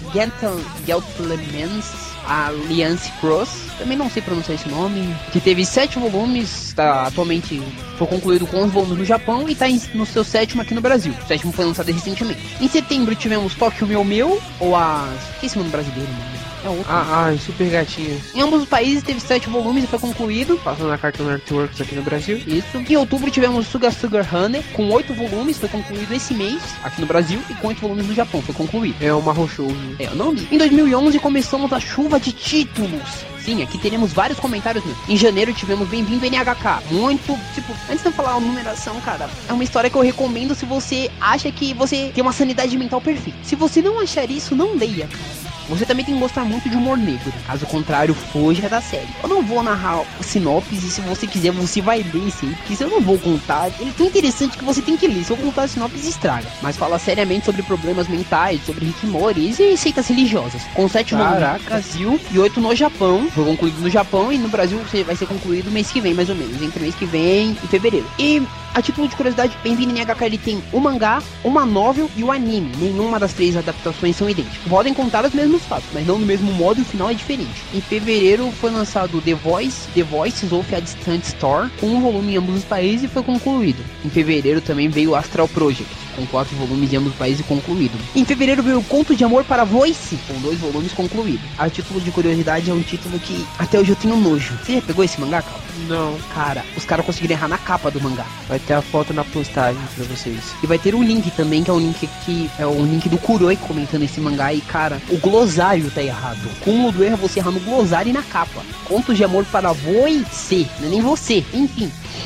Gentleman's Alliance Cross. Também não sei pronunciar esse nome. Que teve sete volumes. Tá, atualmente foi concluído com onze volumes no Japão. E tá em, no seu sétimo aqui no Brasil. O sétimo foi lançado recentemente. Em setembro tivemos Tokyo Meu Meu. Ou as. Que é esse nome brasileiro, mano? É outro. Ah, ah, super gatinhas. Em ambos os países teve sete volumes e foi concluído. Passando na Cartoon Networks aqui no Brasil. Isso. Em outubro tivemos Suga Sugar Honey com oito volumes, foi concluído esse mês aqui no Brasil e com oito volumes no Japão, foi concluído. É uma roxou. É, eu não li. Em dois mil e onze começamos a chuva de títulos. Sim, aqui teremos vários comentários mesmo. Em janeiro tivemos Bem-vindo N H K. Muito, tipo, antes de eu falar a numeração, cara, é uma história que eu recomendo se você acha que você tem uma sanidade mental perfeita. Se você não achar isso, não leia, cara. Você também tem que gostar muito de humor negro. Caso contrário, fuja da série. Eu não vou narrar o sinopse, e se você quiser, você vai ler isso aí. Porque isso eu não vou contar. Ele é tão interessante que você tem que ler. Se eu contar a sinopse, estraga. Mas fala seriamente sobre problemas mentais, sobre Rick Morty e seitas religiosas. Com sete volumes no Brasil e oito no Japão. Foi concluído no Japão e no Brasil vai ser concluído mês que vem, mais ou menos. Entre mês que vem e fevereiro. E a título de curiosidade, Bem-vindo em N H K, ele tem o mangá, uma novel e o anime. Nenhuma das três adaptações são idênticas. Podem contar os mesmos fatos, mas não no mesmo modo e o final é diferente. Em fevereiro foi lançado The Voice, The Voices of a Distant Store, com um volume em ambos os países e foi concluído. Em fevereiro também veio o Astral Project, com quatro volumes em ambos os países e concluído. Em fevereiro veio o Conto de Amor para Voice, com dois volumes concluído. A título de curiosidade é um título que até hoje eu tenho nojo. Você já pegou esse mangá, cara? Não. Cara, os caras conseguiram errar na capa do mangá. Vai ter a foto na postagem pra vocês. E vai ter um link também, que é um link que é o link do Kuroi comentando esse mangá. E cara, o glossário tá errado. O cúmulo do erro é você errar no glossário e na capa. Contos de Amor para Voice, não é nem você. Enfim.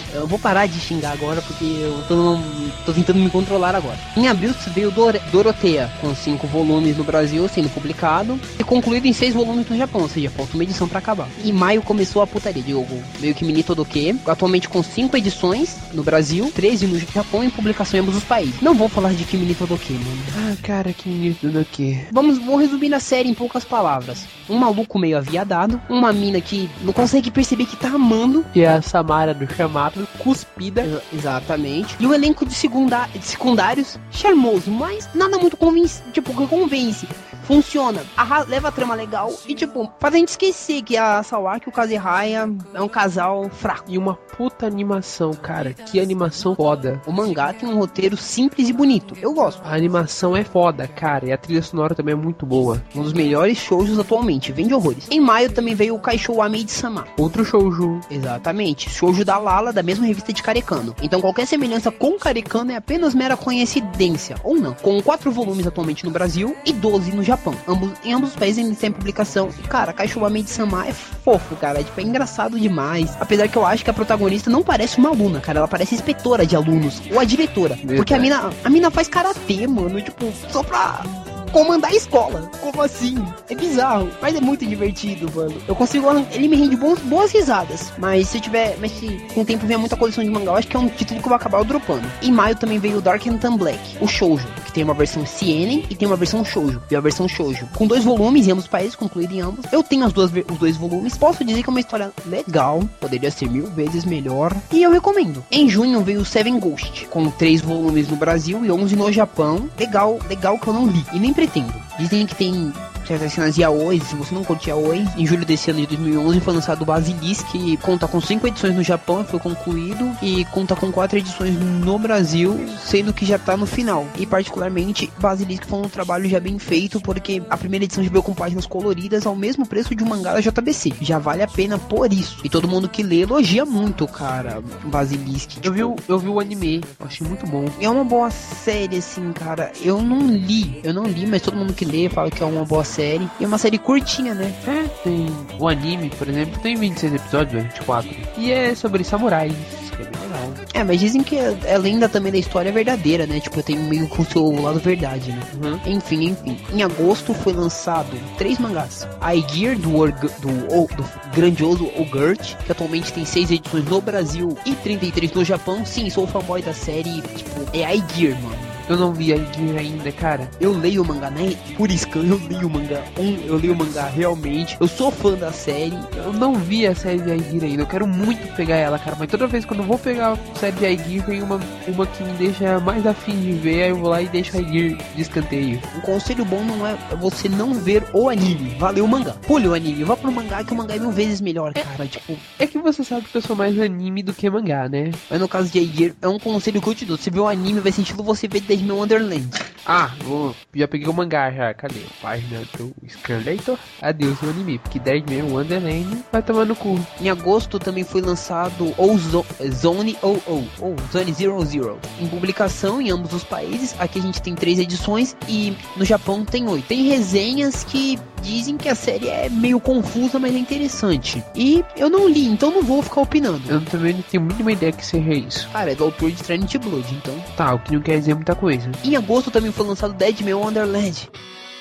Eu vou parar de xingar agora porque eu tô, não, tô tentando me controlar agora. Em abril veio Dor- Doroteia, com cinco volumes no Brasil sendo publicado e concluído em seis volumes no Japão, ou seja, falta uma edição pra acabar. Em maio começou a putaria de Gogo, meio que Mini Todoke, atualmente com cinco edições no Brasil, treze no Japão e publicação em ambos os países. Não vou falar de Kimi Todoke, mano. Ah, cara, Kimi Todoke. Vamos, vou resumir a série em poucas palavras. Um maluco meio aviadado, uma mina que não consegue perceber que tá amando, que é a Samara do chamado Cuspida. Ex- exatamente. E o elenco de, segunda, de secundários, charmoso, mas nada muito convence, tipo, que convence. Funciona, a, leva a trama legal e, tipo, faz a gente esquecer que a Sawaki e o Kazehaya é um casal fraco. E uma puta animação, cara. Que animação foda. O mangá tem um roteiro simples e bonito. Eu gosto. A animação é foda, cara. E a trilha sonora também é muito boa. Um dos melhores shoujos atualmente. Vende horrores. Em maio também veio o Kaishou Amei-sama. Outro shoujo. Exatamente. Shoujo da Lala, da mesma revista de Karekano. Então qualquer semelhança com Karekano é apenas mera coincidência. Ou não. Com quatro volumes atualmente no Brasil e doze no Japão. Ambos, em ambos os países eles têm publicação. E, cara, Kaishou Amei-sama é fofo, cara. Tipo, é engraçado demais. Apesar que eu acho que a protagonista não parece uma aluna, cara. Ela parece inspetora de alunos. Ou a diretora. Verdade. Porque a mina, a mina faz karatê, mano. Tipo, só pra comandar a escola. Como assim? É bizarro, mas é muito divertido, mano. Eu consigo, ele me rende bons, boas risadas. Mas se eu tiver, mas se com o tempo vier muita coleção de mangá, eu acho que é um título que eu vou acabar dropando. Em maio também veio o Dark and Black, o shoujo, que tem uma versão seinen e tem uma versão shoujo. E a versão shoujo com dois volumes em ambos os países, concluído em ambos. Eu tenho as duas, os dois volumes. Posso dizer que é uma história legal, poderia ser mil vezes melhor, e eu recomendo. Em junho veio o Seven Ghost, com três volumes no Brasil e onze no Japão. Legal, legal que eu não li e nem pretendo. Dizem que tem certas cenas de yaoi, se você não curte yaoi. Em julho desse ano de dois mil e onze foi lançado o Basilisk, que conta com cinco edições no Japão, foi concluído, e conta com quatro edições no Brasil, sendo que já tá no final. E particularmente, Basilisk foi um trabalho já bem feito, porque a primeira edição já veio com páginas coloridas ao mesmo preço de um mangá da J B C. Já vale a pena por isso. E todo mundo que lê elogia muito, cara, Basilisk. Tipo, eu, vi o, eu vi o anime, eu achei muito bom. É uma boa série, assim, cara. Eu não li, eu não li, mas todo mundo que lê fala que é uma boa série. Série. E é uma série curtinha, né? É, tem o anime, por exemplo, tem vinte e seis episódios, vinte e quatro. E é sobre samurais, que é bem legal. É, mas dizem que a lenda também da história é verdadeira, né? Tipo, tem meio com o seu lado verdade, né? Uhum. Enfim, enfim. Em agosto foi lançado três mangás. A Gear do, Org do, do, do grandioso Ogurt, que atualmente tem seis edições no Brasil e trinta e três no Japão. Sim, sou fanboy da série. Tipo, é a Gear, mano. Eu não vi a Gear ainda, cara. Eu leio o mangá, né? Por scan, eu leio o mangá. Um, eu leio o mangá realmente. Eu sou fã da série. Eu não vi a série de Gear ainda. Eu quero muito pegar ela, cara. Mas toda vez quando eu vou pegar a série de Gear, vem uma, uma que me deixa mais afim de ver. Aí eu vou lá e deixo a Gear de escanteio. Um conselho bom não é você não ver o anime. Valeu o mangá. Pule o anime. Vá pro mangá, que o mangá é mil vezes melhor, cara. É, tipo, é que você sabe que eu sou mais anime do que mangá, né? Mas no caso de Gear, é um conselho que eu te dou. Se vê o anime, vai sentir você ver dez mil Wonderland. Ah, vou, já peguei o mangá já, cadê? Página do Scanlator. Adeus o anime, porque dez mil Wonderland vai tomar no cu. Em agosto também foi lançado o Zo Zone zero zero, ou Zone zero zero, em publicação em ambos os países. Aqui a gente tem três edições e no Japão tem oito. Tem resenhas que dizem que a série é meio confusa, mas é interessante. E eu não li, então não vou ficar opinando. Eu também não tenho a mínima ideia que seja isso. Cara, é do autor de Trinity Blood, então. Tá, o que não quer dizer muita coisa. Em agosto também foi lançado Dead Man Wonderland.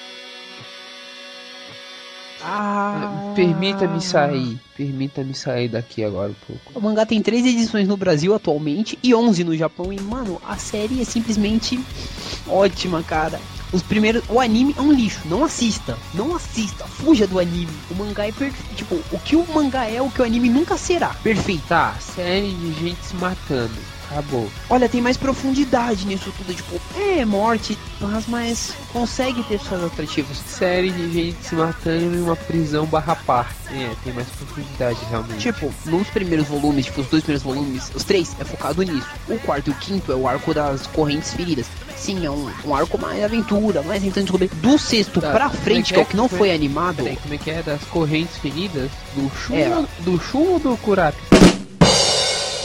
Ah, permita-me sair. Permita-me sair daqui agora um pouco. O mangá tem três edições no Brasil atualmente e onze no Japão. E, mano, a série é simplesmente ótima, cara. Os primeiros... O anime é um lixo. Não assista. Não assista. Fuja do anime. O mangá é perfeito. Tipo, o que o mangá é, o que o anime nunca será. Perfeito. Tá, série de gente se matando. Acabou. Olha, tem mais profundidade nisso tudo. Tipo, é morte, mas, mas consegue ter seus atrativos. Série de gente se matando em uma prisão barra parque. É, tem mais profundidade realmente. Tipo, nos primeiros volumes, tipo, os dois primeiros volumes, os três, é focado nisso. O quarto e o quinto é o arco das correntes feridas. Sim, é um, um arco mais aventura, mais tentando descobrir. Do sexto tá, pra frente, que é o que não foi animado. Peraí, como é que é? Das correntes feridas? Do Shu, é. do Shu ou do Kurapi?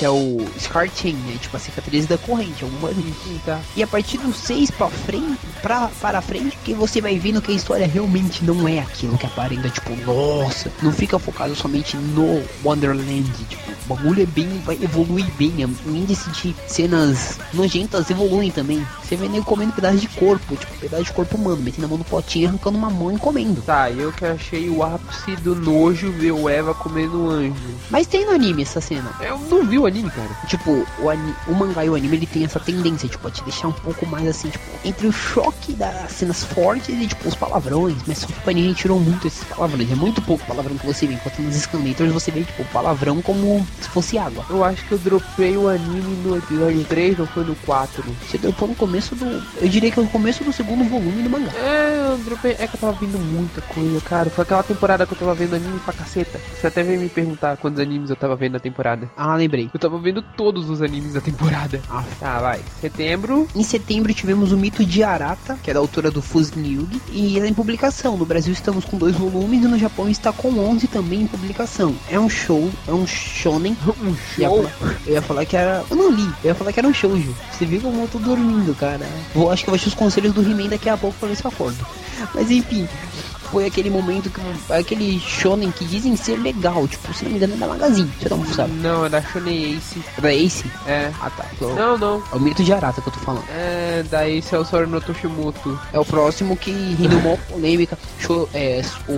que é o Scar Chain, né? Tipo a cicatriz da corrente, alguma coisa assim, tá? E a partir do seis pra frente, pra, para frente, que você vai vendo que a história realmente não é aquilo que aparenta, tipo, nossa, não fica focado somente no Wonderland, tipo, o bagulho é bem, vai evoluir bem, o índice de cenas nojentas evoluem também. Você vê nego comendo pedaço de corpo, tipo, pedaço de corpo humano, metendo a mão no potinho, arrancando uma mão e comendo. Tá, eu que achei o ápice do nojo ver o Eva comendo um anjo. Mas tem no anime essa cena. Eu não vi o anime, cara. Tipo, o, ani- o mangá e o anime, ele tem essa tendência, tipo, a te deixar um pouco mais assim, tipo, entre o choque das cenas fortes e, tipo, os palavrões. Mas só que o anime tirou muito esses palavrões. É muito pouco palavrão que você vê. Enquanto nos Scanlators você vê, tipo, palavrão como se fosse água. Eu acho que eu dropei o anime no episódio três ou foi no quatro? Você dropou no começo do... Eu diria que é o começo do segundo volume do mangá. É, eu dropei. É que eu tava vendo muita coisa, cara. Foi aquela temporada que eu tava vendo anime pra caceta. Você até veio me perguntar quantos animes eu tava vendo na temporada. Ah, lembrei. Eu tava vendo todos os animes da temporada. Ah, tá, vai. Setembro. Em setembro tivemos o Mito de Arata, que é da autora do Fusn Yugi, e ela é em publicação. No Brasil estamos com dois volumes e no Japão está com onze também em publicação. É um show, é um shonen. Um Eu ia show? falar- Eu ia falar que era... Eu não li, eu ia falar que era um shoujo. Você viu como eu tô dormindo, cara. Vou, acho que eu vou assistir os conselhos do He-Man daqui a pouco pra ver se eu acordo. Mas enfim... Foi aquele momento que aquele shonen que dizem ser legal, tipo, se não me engano é da Magazine, você não sabe? Não, é da Shonen Ace. É da Ace? É. Ah tá, então, Não, não. é o Mito de Arata que eu tô falando. É, da Ace é o Sora no Toshimoto. É o próximo que rendeu uma polêmica, Sho- é,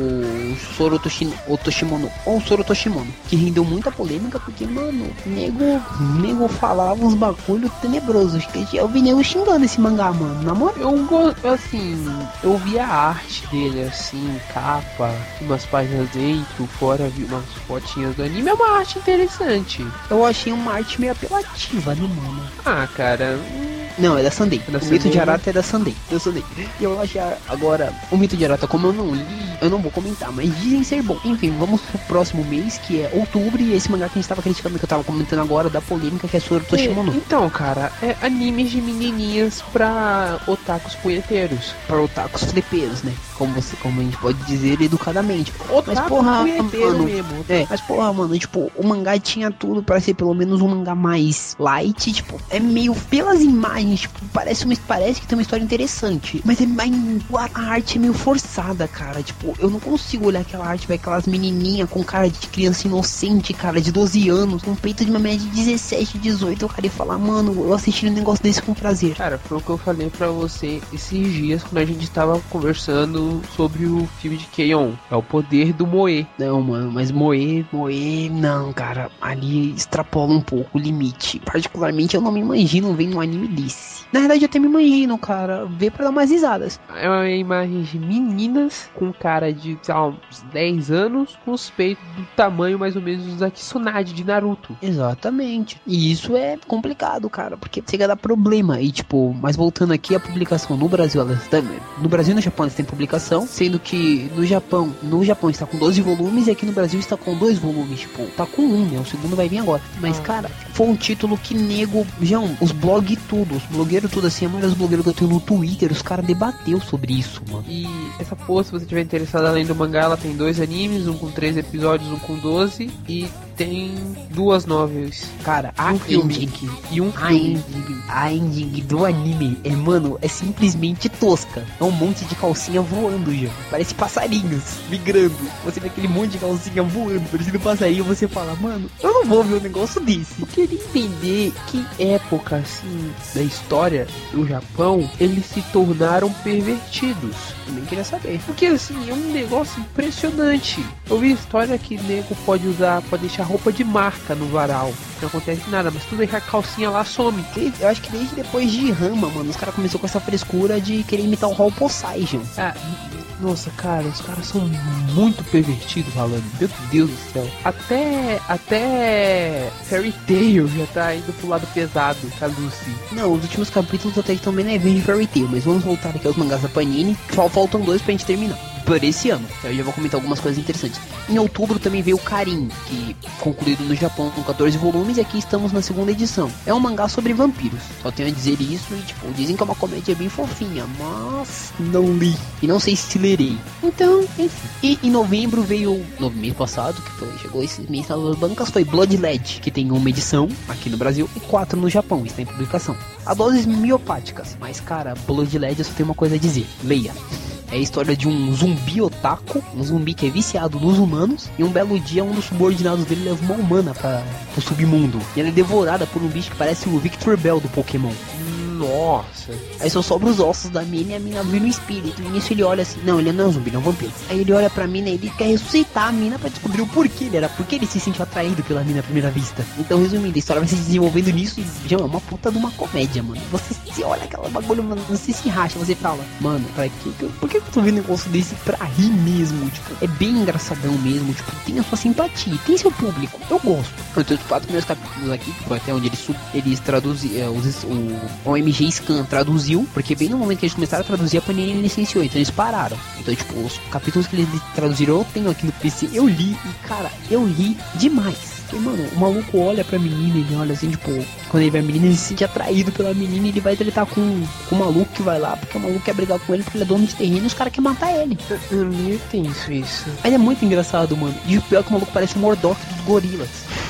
o Soro Toshi- o Toshimono, ou o Soro Toshimono, que rendeu muita polêmica porque, mano, nego, nego falava uns bagulho tenebrosos, que eu vi nego xingando esse mangá, mano, na moral. Eu gosto, assim, eu vi a arte dele, assim, capa, umas páginas dentro, fora, vi umas fotinhas do anime, é uma arte interessante. Eu achei uma arte meio apelativa, né, mano? Ah, cara, hum, Não, é da Sunday. É da o Mito Sunday, de né? Arata é da Sunday. Da Sunday. E eu acho a- agora, o Mito de Arata, como eu não li, eu não vou comentar, mas dizem ser bom. Enfim, vamos pro próximo mês, que é outubro, e esse mangá que a gente tava criticando, que eu tava comentando agora, da polêmica, que é Soro Toshimono. é, então, cara, é animes de menininhas pra otakus punheteiros. Para otakus flipeiros, né? Como você, como a gente pode dizer educadamente. Otaku Mas porra, punheteiro mano, mesmo. é, mas porra, mano, tipo, o mangá tinha tudo pra ser pelo menos um mangá mais light, tipo, é meio, pelas imagens, tipo, parece, uma, parece que tem uma história interessante, mas é mais, a arte é meio forçada, cara, tipo, eu não consigo olhar aquela arte, velho, aquelas menininhas com cara de criança inocente, cara, de doze anos, com peito de uma média de dezessete, dezoito, o cara ia falar, mano, eu assisti um negócio desse com prazer. Cara, foi o que eu falei pra você esses dias quando a gente tava conversando sobre o filme de K-On! É o poder do Moe. Não, mano, mas Moe, Moe, não, cara, ali extrapola um pouco o limite. Particularmente eu não me imagino vendo um anime desse. Na verdade eu até me imagino, cara, ver pra dar umas risadas. É uma imagem de meninas com cara de, sei lá, uns dez anos, com os peitos do tamanho mais ou menos da Tsunade de Naruto. Exatamente. E isso é complicado, cara, porque chega a dar problema. E tipo, mas voltando aqui, a publicação no Brasil, ela está, no Brasil e no Japão eles têm publicação, sendo que no Japão, no Japão está com doze volumes e aqui no Brasil está com dois volumes, tipo, tá com um, né? O segundo vai vir agora. Mas, Ah. cara, foi um título que nego, João, os blogs tudo, os blogueiros tudo assim, a maioria dos blogueiros que eu tenho no Twitter, os caras debateu sobre isso, mano. E essa porra, se você tiver interessado além do mangá, ela tem dois animes, um com treze episódios, um com doze, e tem duas novels. Cara, a Um filme. ending, E um a filme. ending, a ending do anime é, mano, é simplesmente tosca. É um monte de calcinha voando, já. Parece passarinhos migrando. Você vê aquele monte de calcinha voando, parecendo passarinho, você fala, mano, eu não vou ver um negócio desse. Eu queria entender que época, assim, da história do Japão, eles se tornaram pervertidos. Eu nem queria saber. Porque, assim, é um negócio impressionante. Eu vi história que nego pode usar, pode deixar roupa de marca no varal. Não acontece nada, mas tu deixa a calcinha lá, some. Eu acho que desde depois de Rama, mano, os caras começaram com essa frescura de querer imitar o Hall Poseidon. Ah, nossa, cara, os caras são muito pervertidos, falando. Meu Deus do céu. Até, até Fairy Tail já tá indo pro lado pesado, a Lucy. Não, os últimos capítulos até que estão bem leves de Fairy Tail, mas vamos voltar aqui aos mangás da Panini. Só faltam dois pra gente terminar. por esse ano. Eu já vou comentar algumas coisas interessantes. Em outubro também veio o Karin, que concluído no Japão com catorze volumes, e aqui estamos na segunda edição. É um mangá sobre vampiros. Só tenho a dizer isso e, tipo, dizem que é uma comédia bem fofinha, mas não li. E não sei se lerei. Então, enfim. E em novembro veio, no mês passado, que foi, chegou esse mês nas bancas, foi Blood Led, que tem uma edição aqui no Brasil e quatro no Japão, está em publicação. Há doses miopáticas, mas cara, Blood Led eu só tenho uma coisa a dizer, leia. É a história de um zumbi otaku, um zumbi que é viciado nos humanos, e um belo dia um dos subordinados dele leva uma humana para o submundo. E ela é devorada por um bicho que parece o Victor Bell do Pokémon. Nossa. Aí só sobra os ossos da mina e a mina vira um espírito. E nisso ele olha assim, não, ele não é um zumbi, ele é um vampiro. Aí ele olha pra mina e ele quer ressuscitar a mina pra descobrir o porquê ele era, porque ele se sentiu atraído pela mina à primeira vista. Então, resumindo, a história vai se desenvolvendo nisso e já é uma puta de uma comédia, mano. Você se olha aquela bagulho, mano, você se racha, você fala, mano, pra que, que eu, por que eu tô vendo um negócio desse pra rir mesmo? Tipo, é bem engraçadão mesmo, tipo, tem a sua simpatia, tem seu público, eu gosto. Eu tenho os quatro primeiros capítulos aqui, que foi até onde eles, eles traduziram, é, os, o, o M G Scan traduziu, porque bem no momento que eles começaram a traduzir, a Panini licenciou, então eles pararam. Então, tipo, os capítulos que eles traduziram eu tenho aqui no P C, eu li, e cara, eu li demais. Porque, mano, o maluco olha pra menina, ele olha assim, tipo, quando ele vê a menina, ele se sente atraído pela menina e ele vai tretar com, com o maluco que vai lá, porque o maluco quer brigar com ele porque ele é dono de terreno e os caras querem matar ele. É meio tenso isso. Mas é muito engraçado, mano. E o pior é que o maluco parece o Mordok dos gorilas.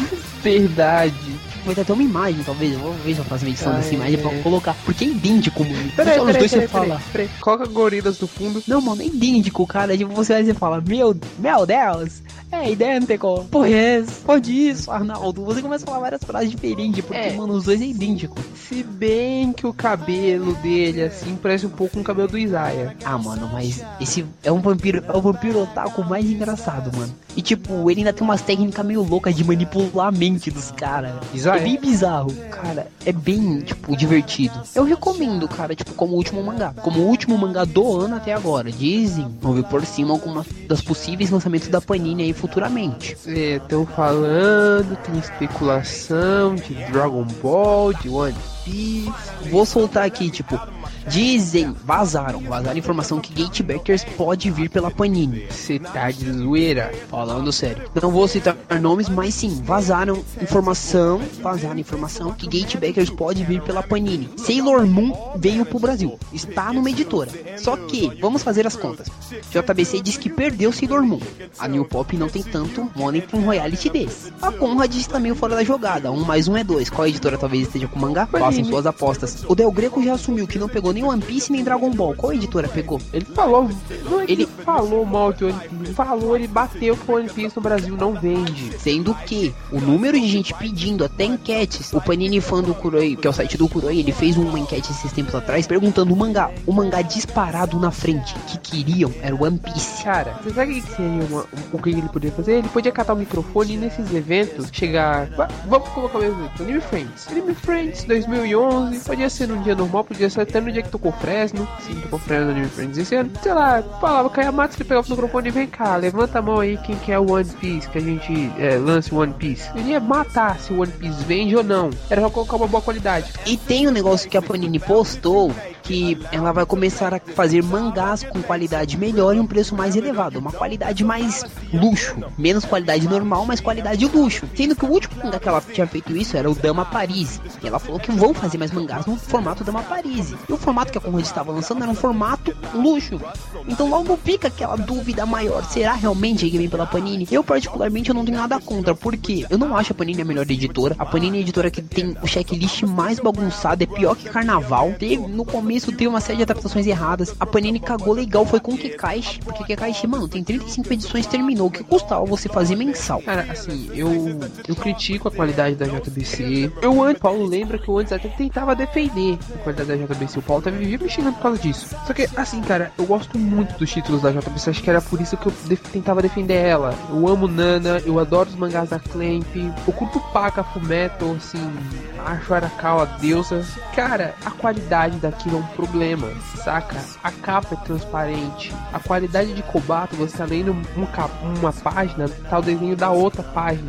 Verdade. Vai ter até uma imagem, talvez. Eu vou ver se eu faço uma edição ah, dessa imagem é. pra colocar. Porque é idêntico, mano. Peraí, os peraí, dois peraí, você fala. Peraí, coloca gorilas do fundo. Não, mano, é idêntico, cara. Tipo, você vai e fala, meu, meu Deus, é idêntico. Porra, é, pode isso, Arnaldo. Você começa a falar várias frases diferentes, porque, é. mano, os dois é idêntico. Se bem que o cabelo dele, assim, parece um pouco com o cabelo do Isaiah. Ah, mano, mas esse é um vampiro, é o vampiro otaku mais engraçado, mano. E, tipo, ele ainda tem umas técnicas meio loucas de manipular a mente dos caras. É bem bizarro. Cara, é bem, tipo, divertido. Eu recomendo, cara, tipo, como último mangá. Como último mangá do ano até agora. Dizem, vamos ver por cima algumas das possíveis lançamentos da Panini aí futuramente. É, estão falando, tem especulação de Dragon Ball, de One Piece. Vou soltar aqui, tipo, dizem, vazaram, vazaram informação que Gatebackers pode vir pela Panini. Você tá de zoeira? Falando sério. Não vou citar nomes, mas sim, vazaram informação, vazaram informação que Gatebackers pode vir pela Panini. Sailor Moon veio pro Brasil, está numa editora. Só que, vamos fazer as contas. J B C diz que perdeu Sailor Moon. A New Pop não tem tanto money pra um royalty desse. A Conrad está meio fora da jogada, um mais um é dois. Qual editora talvez esteja com mangá? Façam suas apostas. O Del Greco já assumiu que não pegou nem One Piece nem Dragon Ball. Qual editora pegou? Ele falou, não é que ele falou mal de One Piece, falou, ele bateu que o One Piece no Brasil não vende. Sendo que o número de gente pedindo até enquetes, o Panini Fan do Kuroi, que é o site do Kuroi, ele fez uma enquete esses tempos atrás perguntando o mangá, o mangá disparado na frente que queriam era o One Piece. Cara, você sabe o que seria uma, o que ele podia fazer? Ele podia catar o microfone e nesses eventos chegar, vamos colocar o mesmo exemplo, Anime Friends. Anime Friends dois mil e onze, podia ser num dia normal, podia ser até no dia que tocou Fresno, sim, tocou Fresno no Anime Friends esse ano. Sei lá, falava Kayamato, ele pegava o microfone e vem cá, levanta a mão aí quem quer o One Piece, que a gente é, lance o One Piece. Ele ia matar se o One Piece vende ou não, era só colocar uma boa qualidade. E tem um negócio que a Panini postou, que ela vai começar a fazer mangás com qualidade melhor e um preço mais elevado, uma qualidade mais luxo, menos qualidade normal, mas qualidade luxo. Sendo que o último mangá que ela tinha feito isso era o Dama Paris, e ela falou que vão fazer mais mangás no formato Dama Paris. E o formato que a Conrad estava lançando era um formato luxo. Então logo fica aquela dúvida maior, será realmente que vem pela Panini? Eu particularmente eu não tenho nada contra, porque eu não acho a Panini a melhor editora. A Panini é a editora que tem o checklist mais bagunçado, é pior que Carnaval. Teve, no começo teve uma série de adaptações erradas. A Panini cagou legal, foi com o Kekaishi, porque Kekaishi, mano, tem trinta e cinco edições, terminou. O que custava você fazer mensal? Cara, assim, eu eu critico a qualidade da J B C. Eu antes, Paulo lembra que eu antes até tentava defender a qualidade da J B C. O Paulo tava vivia me xingando por causa disso. Só que, assim, cara, eu gosto muito dos títulos da J B C. Acho que era por isso que eu def- tentava defender ela. Eu amo Nana, eu adoro os mangás da Clamp. Eu curto Paca, Fullmetal, assim, acho Arakawa a deusa. Cara, a qualidade daquilo é um problema, saca? A capa é transparente. A qualidade de Kobato, você tá lendo um cap- uma página, tá o desenho da outra página.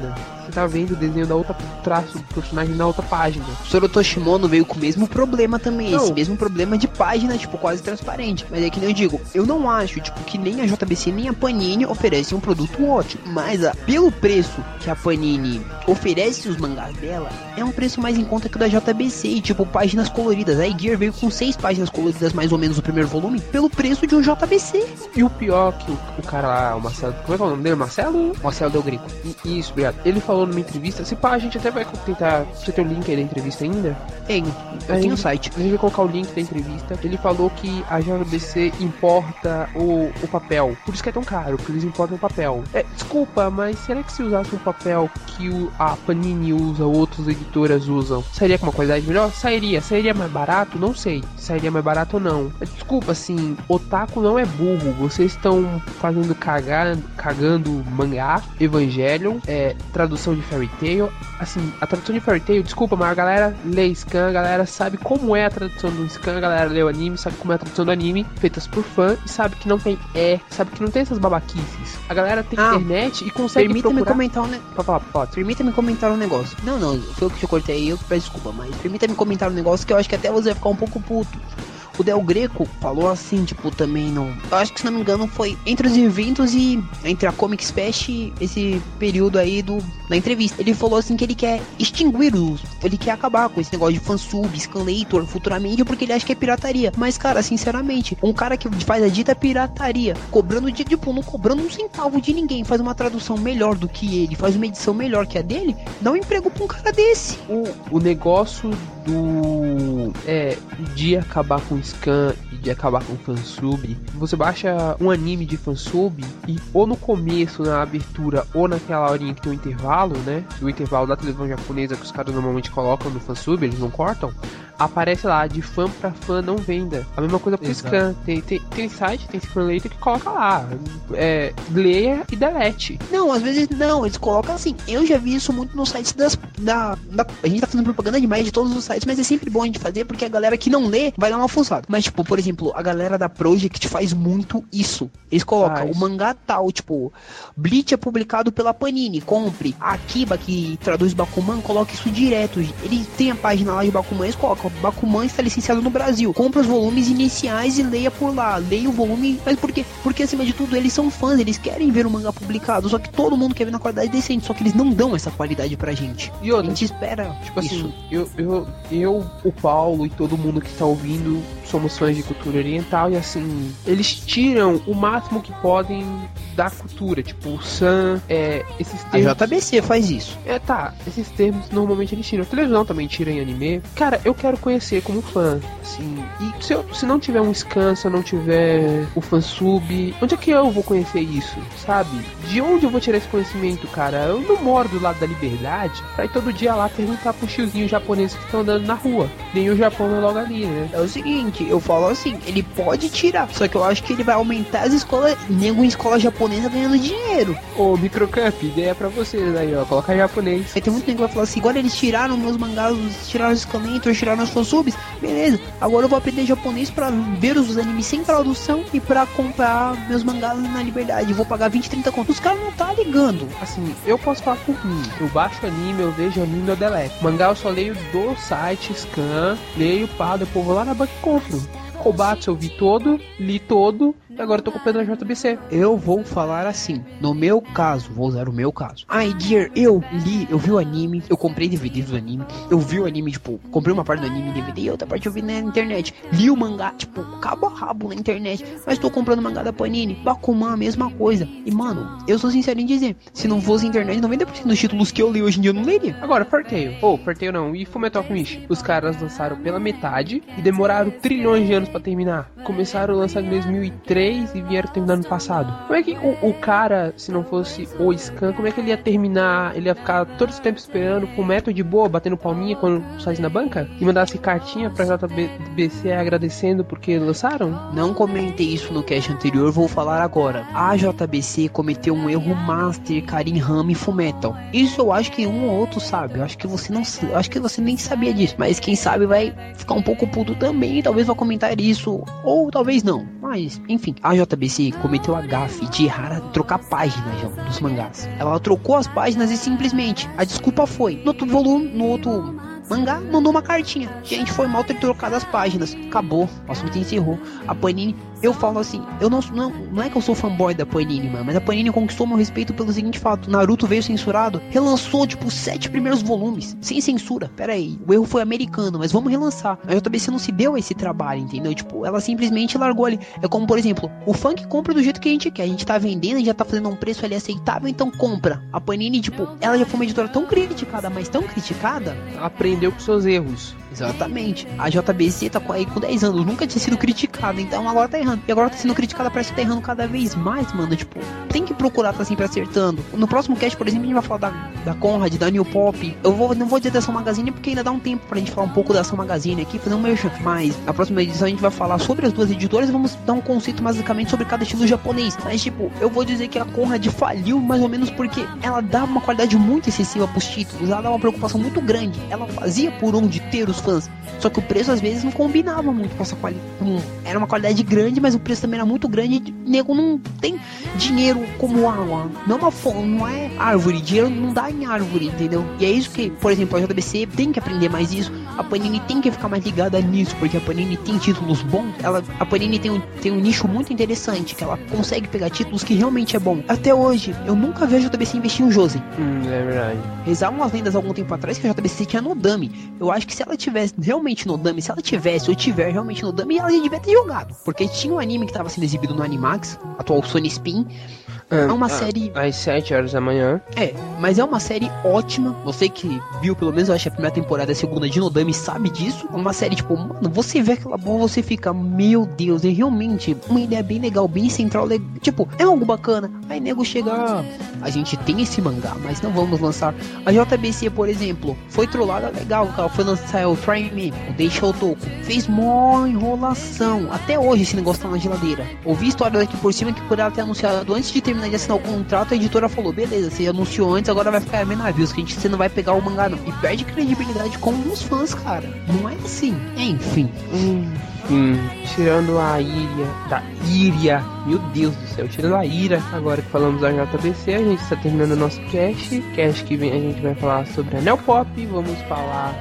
você tá vendo o desenho da outra traço do personagem na outra página. O Sorotoshimono veio com o mesmo problema também, não. esse mesmo problema de página, tipo, quase transparente. Mas é que nem eu digo, eu não acho, tipo, que nem a J B C nem a Panini oferecem um produto ótimo. Mas a, pelo preço que a Panini oferece os mangás dela, é um preço mais em conta que o da J B C. E, tipo, páginas coloridas. A Gear veio com seis páginas coloridas, mais ou menos, o primeiro volume, pelo preço de um J B C. E o pior que o, o cara lá, o Marcelo, como é que é o nome dele? Marcelo? Marcelo Del Greco. Isso, obrigado. Ele falou numa entrevista, se pá, a gente até vai tentar. Você tem o link aí da entrevista ainda? Tenho, eu tenho o site. A gente vai colocar o link da entrevista. Ele falou que a J B C importa o, o papel. Por isso que é tão caro, porque eles importam o papel. É, desculpa, mas será que se usasse um papel que o, a Panini usa, outras editoras usam, sairia com uma qualidade melhor? Sairia. Sairia mais barato? Não sei. Sairia mais barato ou não. Mas, desculpa, assim, otaku não é burro. Vocês estão fazendo cagar, cagando mangá, Evangelion, é, tradução de Fairy Tail. Assim, a tradução de Fairy Tail, desculpa, mas a galera lê scan, a galera sabe como é a tradução do scan, a galera lê o anime, sabe como é a tradução do anime, feitas por fã, e sabe que não tem é, sabe que não tem essas babaquices. A galera tem ah, internet e consegue permita-me procurar... comentar um ne... Pode falar, pode. Permita-me comentar um negócio. Não, não, foi eu que te cortei, eu que peço desculpa, mas permita-me comentar um negócio que eu acho que até você vai ficar um pouco puto. O Del Greco falou assim, tipo, também não... Eu acho que, se não me engano, foi entre os eventos e entre a Comics Fest, esse período aí do, da entrevista. Ele falou assim que ele quer extinguir os... Ele quer acabar com esse negócio de fansub, scanlator, futuramente, porque ele acha que é pirataria. Mas, cara, sinceramente, um cara que faz a dita pirataria, cobrando, de, tipo, não cobrando um centavo de ninguém, faz uma tradução melhor do que ele, faz uma edição melhor que a dele, dá um emprego pra um cara desse. O, o negócio do... É, de acabar com scan e de acabar com fansub, você baixa um anime de fansub e ou no começo, na abertura, ou naquela horinha que tem um intervalo, né? O intervalo da televisão japonesa que os caras normalmente colocam no fansub, eles não cortam, aparece lá, de fã pra fã não venda. A mesma coisa pro Exato. Scan. Tem, tem, tem site, tem scanlator que coloca lá. É, leia e delete. Não, às vezes não, eles colocam assim. Eu já vi isso muito nos sites das. Da, da, a gente tá fazendo propaganda demais de todos os sites, mas é sempre bom a gente fazer porque a galera que não lê vai dar uma fuçada. Mas, tipo, por exemplo, a galera da Project faz muito isso. Eles colocam Faz. o mangá tal, tipo, Bleach é publicado pela Panini, compre. A Akiba, que traduz Bakuman, coloca isso direto. Ele tem a página lá de Bakuman, eles colocam Bakuman está licenciado no Brasil. Compra os volumes iniciais e leia por lá. Leia o volume. Mas por quê? Porque, acima de tudo, eles são fãs, eles querem ver o mangá publicado. Só que todo mundo quer ver na qualidade decente. Só que eles não dão essa qualidade pra gente. E outra, a gente espera. Tipo isso. assim, eu, eu, eu, o Paulo e todo mundo que está ouvindo somos fãs de cultura oriental e assim, eles tiram o máximo que podem da cultura, tipo o Sam, é, esses termos... A J B C faz isso. É, tá, esses termos normalmente eles tiram. A televisão também tira em anime. Cara, eu quero conhecer como fã, assim, e se, eu, se não tiver um scan, se eu não tiver o fansub, onde é que eu vou conhecer isso, sabe? De onde eu vou tirar esse conhecimento, cara? Eu não moro do lado da liberdade pra ir todo dia lá perguntar pro tiozinho japonês que estão andando na rua. Nem o Japão é logo ali, né? É o seguinte, eu falo assim, ele pode tirar, só que eu acho que ele vai aumentar as escolas, nego em escola japonesa ganhando dinheiro. Ô, Microcamp, ideia pra vocês aí, ó, coloca japonês. Aí tem muito nego que vai falar assim, agora eles tiraram meus mangás, tiraram os scanlators, tiraram as fansubs, beleza, agora eu vou aprender japonês pra ver os animes sem tradução e pra comprar meus mangás na liberdade, eu vou pagar vinte, trinta contos. Os caras não tá ligando. Assim, eu posso falar por mim, eu baixo anime, eu vejo anime, eu deleto. Mangá eu só leio do site, scan, leio, pá, depois vou lá na banca e compro. Kobatsu eu vi todo, li todo, e agora eu tô comprando a J B C. Eu vou falar assim, no meu caso, vou usar o meu caso. Ai, Gear, eu li, eu vi o anime, eu comprei D V D do anime, eu vi o anime, tipo, comprei uma parte do anime em D V D e outra parte eu vi na internet. Li o mangá, tipo, cabo a rabo na internet, mas tô comprando mangá da Panini. Bakuman, a mesma coisa. E, mano, eu sou sincero em dizer, se não fosse internet, noventa por cento dos títulos que eu li hoje em dia eu não leria. Agora, Fairy Tail, ou oh, Fairy Tail não, e Fullmetal Alchemist, os caras lançaram pela metade e demoraram trilhões de anos pra terminar. Começaram a lançar em dois mil e três e vieram terminar no passado. Como é que o, o cara, se não fosse o Scan, como é que ele ia terminar? Ele ia ficar todo esse tempo esperando com o método de boa, batendo palminha quando saísse na banca? E mandasse cartinha pra J B C agradecendo porque lançaram? Não comentei isso no cast anterior, vou falar agora. A J B C cometeu um erro master, Karin Rama e Fullmetal. Isso eu acho que um ou outro sabe. Eu acho que você não, eu acho que você nem sabia disso. Mas quem sabe vai ficar um pouco puto também. Talvez vá comentar isso, ou talvez não. Mas, enfim. a J B C cometeu a gafe de errar, trocar páginas já, dos mangás. Ela trocou as páginas e simplesmente a desculpa foi, no outro volume, no outro mangá, mandou uma cartinha. Gente, foi mal ter trocado as páginas. Acabou, o assunto encerrou. A Panini, eu falo assim, eu não, não, não é que eu sou fanboy da Panini, mano, mas a Panini conquistou meu respeito pelo seguinte fato: Naruto veio censurado, relançou tipo os sete primeiros volumes, sem censura. Pera aí, o erro foi americano, mas vamos relançar. A J B C não se deu a esse trabalho, entendeu? Tipo, ela simplesmente largou ali. É como, por exemplo, o funk compra do jeito que a gente quer. A gente tá vendendo, a gente já tá fazendo um preço ali aceitável, então compra. A Panini, tipo, ela já foi uma editora tão criticada, mas tão criticada, aprendeu com seus erros. Exatamente. A J B C tá aí com dez anos, nunca tinha sido criticada, então agora tá errando. E agora tá sendo criticada, parece que tá errando cada vez mais, mano. Tipo, tem que procurar tá sempre acertando. No próximo cast, por exemplo, a gente vai falar da, da Conrad, da New Pop. Eu vou, não vou dizer da Ação Magazine porque ainda dá um tempo pra gente falar um pouco da Ação Magazine aqui, fazer um merchan. Mas na próxima edição a gente vai falar sobre as duas editoras e vamos dar um conceito basicamente sobre cada estilo japonês. Mas tipo, eu vou dizer que a Conrad faliu mais ou menos porque ela dava uma qualidade muito excessiva pros títulos, ela dava uma preocupação muito grande. Ela fazia por onde ter os fãs, só que o preço às vezes não combinava muito com essa qualidade. Era uma qualidade grande, mas o preço também era muito grande. E nego não tem dinheiro como água, não é uma fonte, não é árvore, dinheiro não dá em árvore, entendeu? E é isso que, por exemplo, a J B C tem que aprender mais isso, a Panini tem que ficar mais ligada nisso, porque a Panini tem títulos bons, ela, a Panini tem um, tem um nicho muito interessante, que ela consegue pegar títulos que realmente é bom. Até hoje, eu nunca vi a J B C investir em Josen. Hum, é verdade. Rezavam as lendas há algum tempo atrás que a J B C tinha Nodame. Eu acho que se ela tivesse realmente Nodame, se ela tivesse ou tiver realmente Nodame, ela já devia ter jogado. Porque tinha um anime que estava sendo exibido no Animax, atual Sony Spin. É uma ah, série... Às sete horas da manhã. É, mas é uma série ótima. Você que viu, pelo menos, eu acho, a primeira temporada e a segunda de Nodame sabe disso. É uma série, tipo, mano, você vê aquela boa, você fica, meu Deus, é realmente uma ideia bem legal, bem central, legal. Tipo, é algo bacana. Aí nego chega, ah, a gente tem esse mangá, mas não vamos lançar. A J B C, por exemplo, foi trollada legal, cara. Foi lançar o Try Me, o Deixa o Toco. Fez mó enrolação. Até hoje esse negócio tá na geladeira. Ouvi história daqui por cima que por ela ter anunciado antes de terminar de assinar o contrato, a editora falou, beleza, você anunciou antes, agora vai ficar menos navios, que a gente, você não vai pegar o mangá não. E perde credibilidade com os fãs, cara. Não é assim. Enfim. Hum, hum. Tirando a ilha, da Íria, meu Deus do céu, tirando a ira, agora que falamos da J B C, a gente está terminando o nosso cast. Cast que vem a gente vai falar sobre a Neo Pop, vamos falar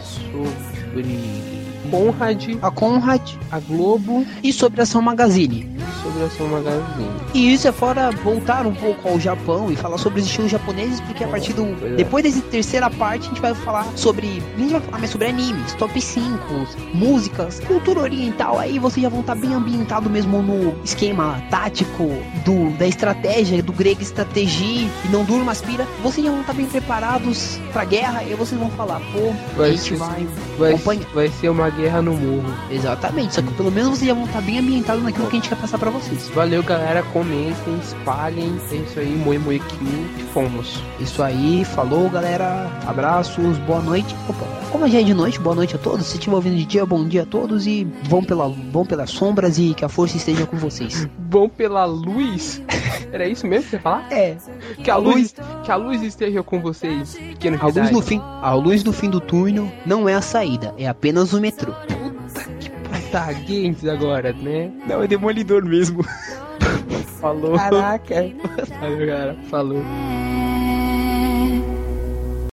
sobre Conrad, a Conrad, a Globo e sobre a Ação Magazine. Sobre a Ação Magazine. E isso é fora voltar um pouco ao Japão e falar sobre os estilos japoneses, porque a partir do... depois dessa terceira parte a gente vai falar sobre... a gente vai falar mais sobre animes, top cinco, músicas, cultura oriental. Aí vocês já vão estar bem ambientados mesmo no esquema tático do, da estratégia, do grego estratégia e não durma aspira. Vocês já vão estar bem preparados pra guerra e vocês vão falar, pô, vai a gente ser, vai... Vai, vai ser uma guerra no morro. Exatamente, só que pelo menos vocês já vão estar bem ambientados naquilo que a gente quer passar pra vocês. Valeu, galera, comentem, espalhem, é isso aí, Moe Moe Kill, fomos. Isso aí, falou, galera, abraços, boa noite. Opa, como já é de noite, boa noite a todos. Se estiver ouvindo de dia, bom dia a todos e vão, pela, vão pelas sombras e que a força esteja com vocês. Vão pela luz? Era isso mesmo que você ia falar? É. Que a luz, que a luz esteja com vocês, pequeno a luz no fim, a luz no fim do túnel não é a saída, é apenas o metrô. Puta que protagonista agora, né? Não, é Demolidor mesmo. Falou. Caraca. Valeu, cara. Falou.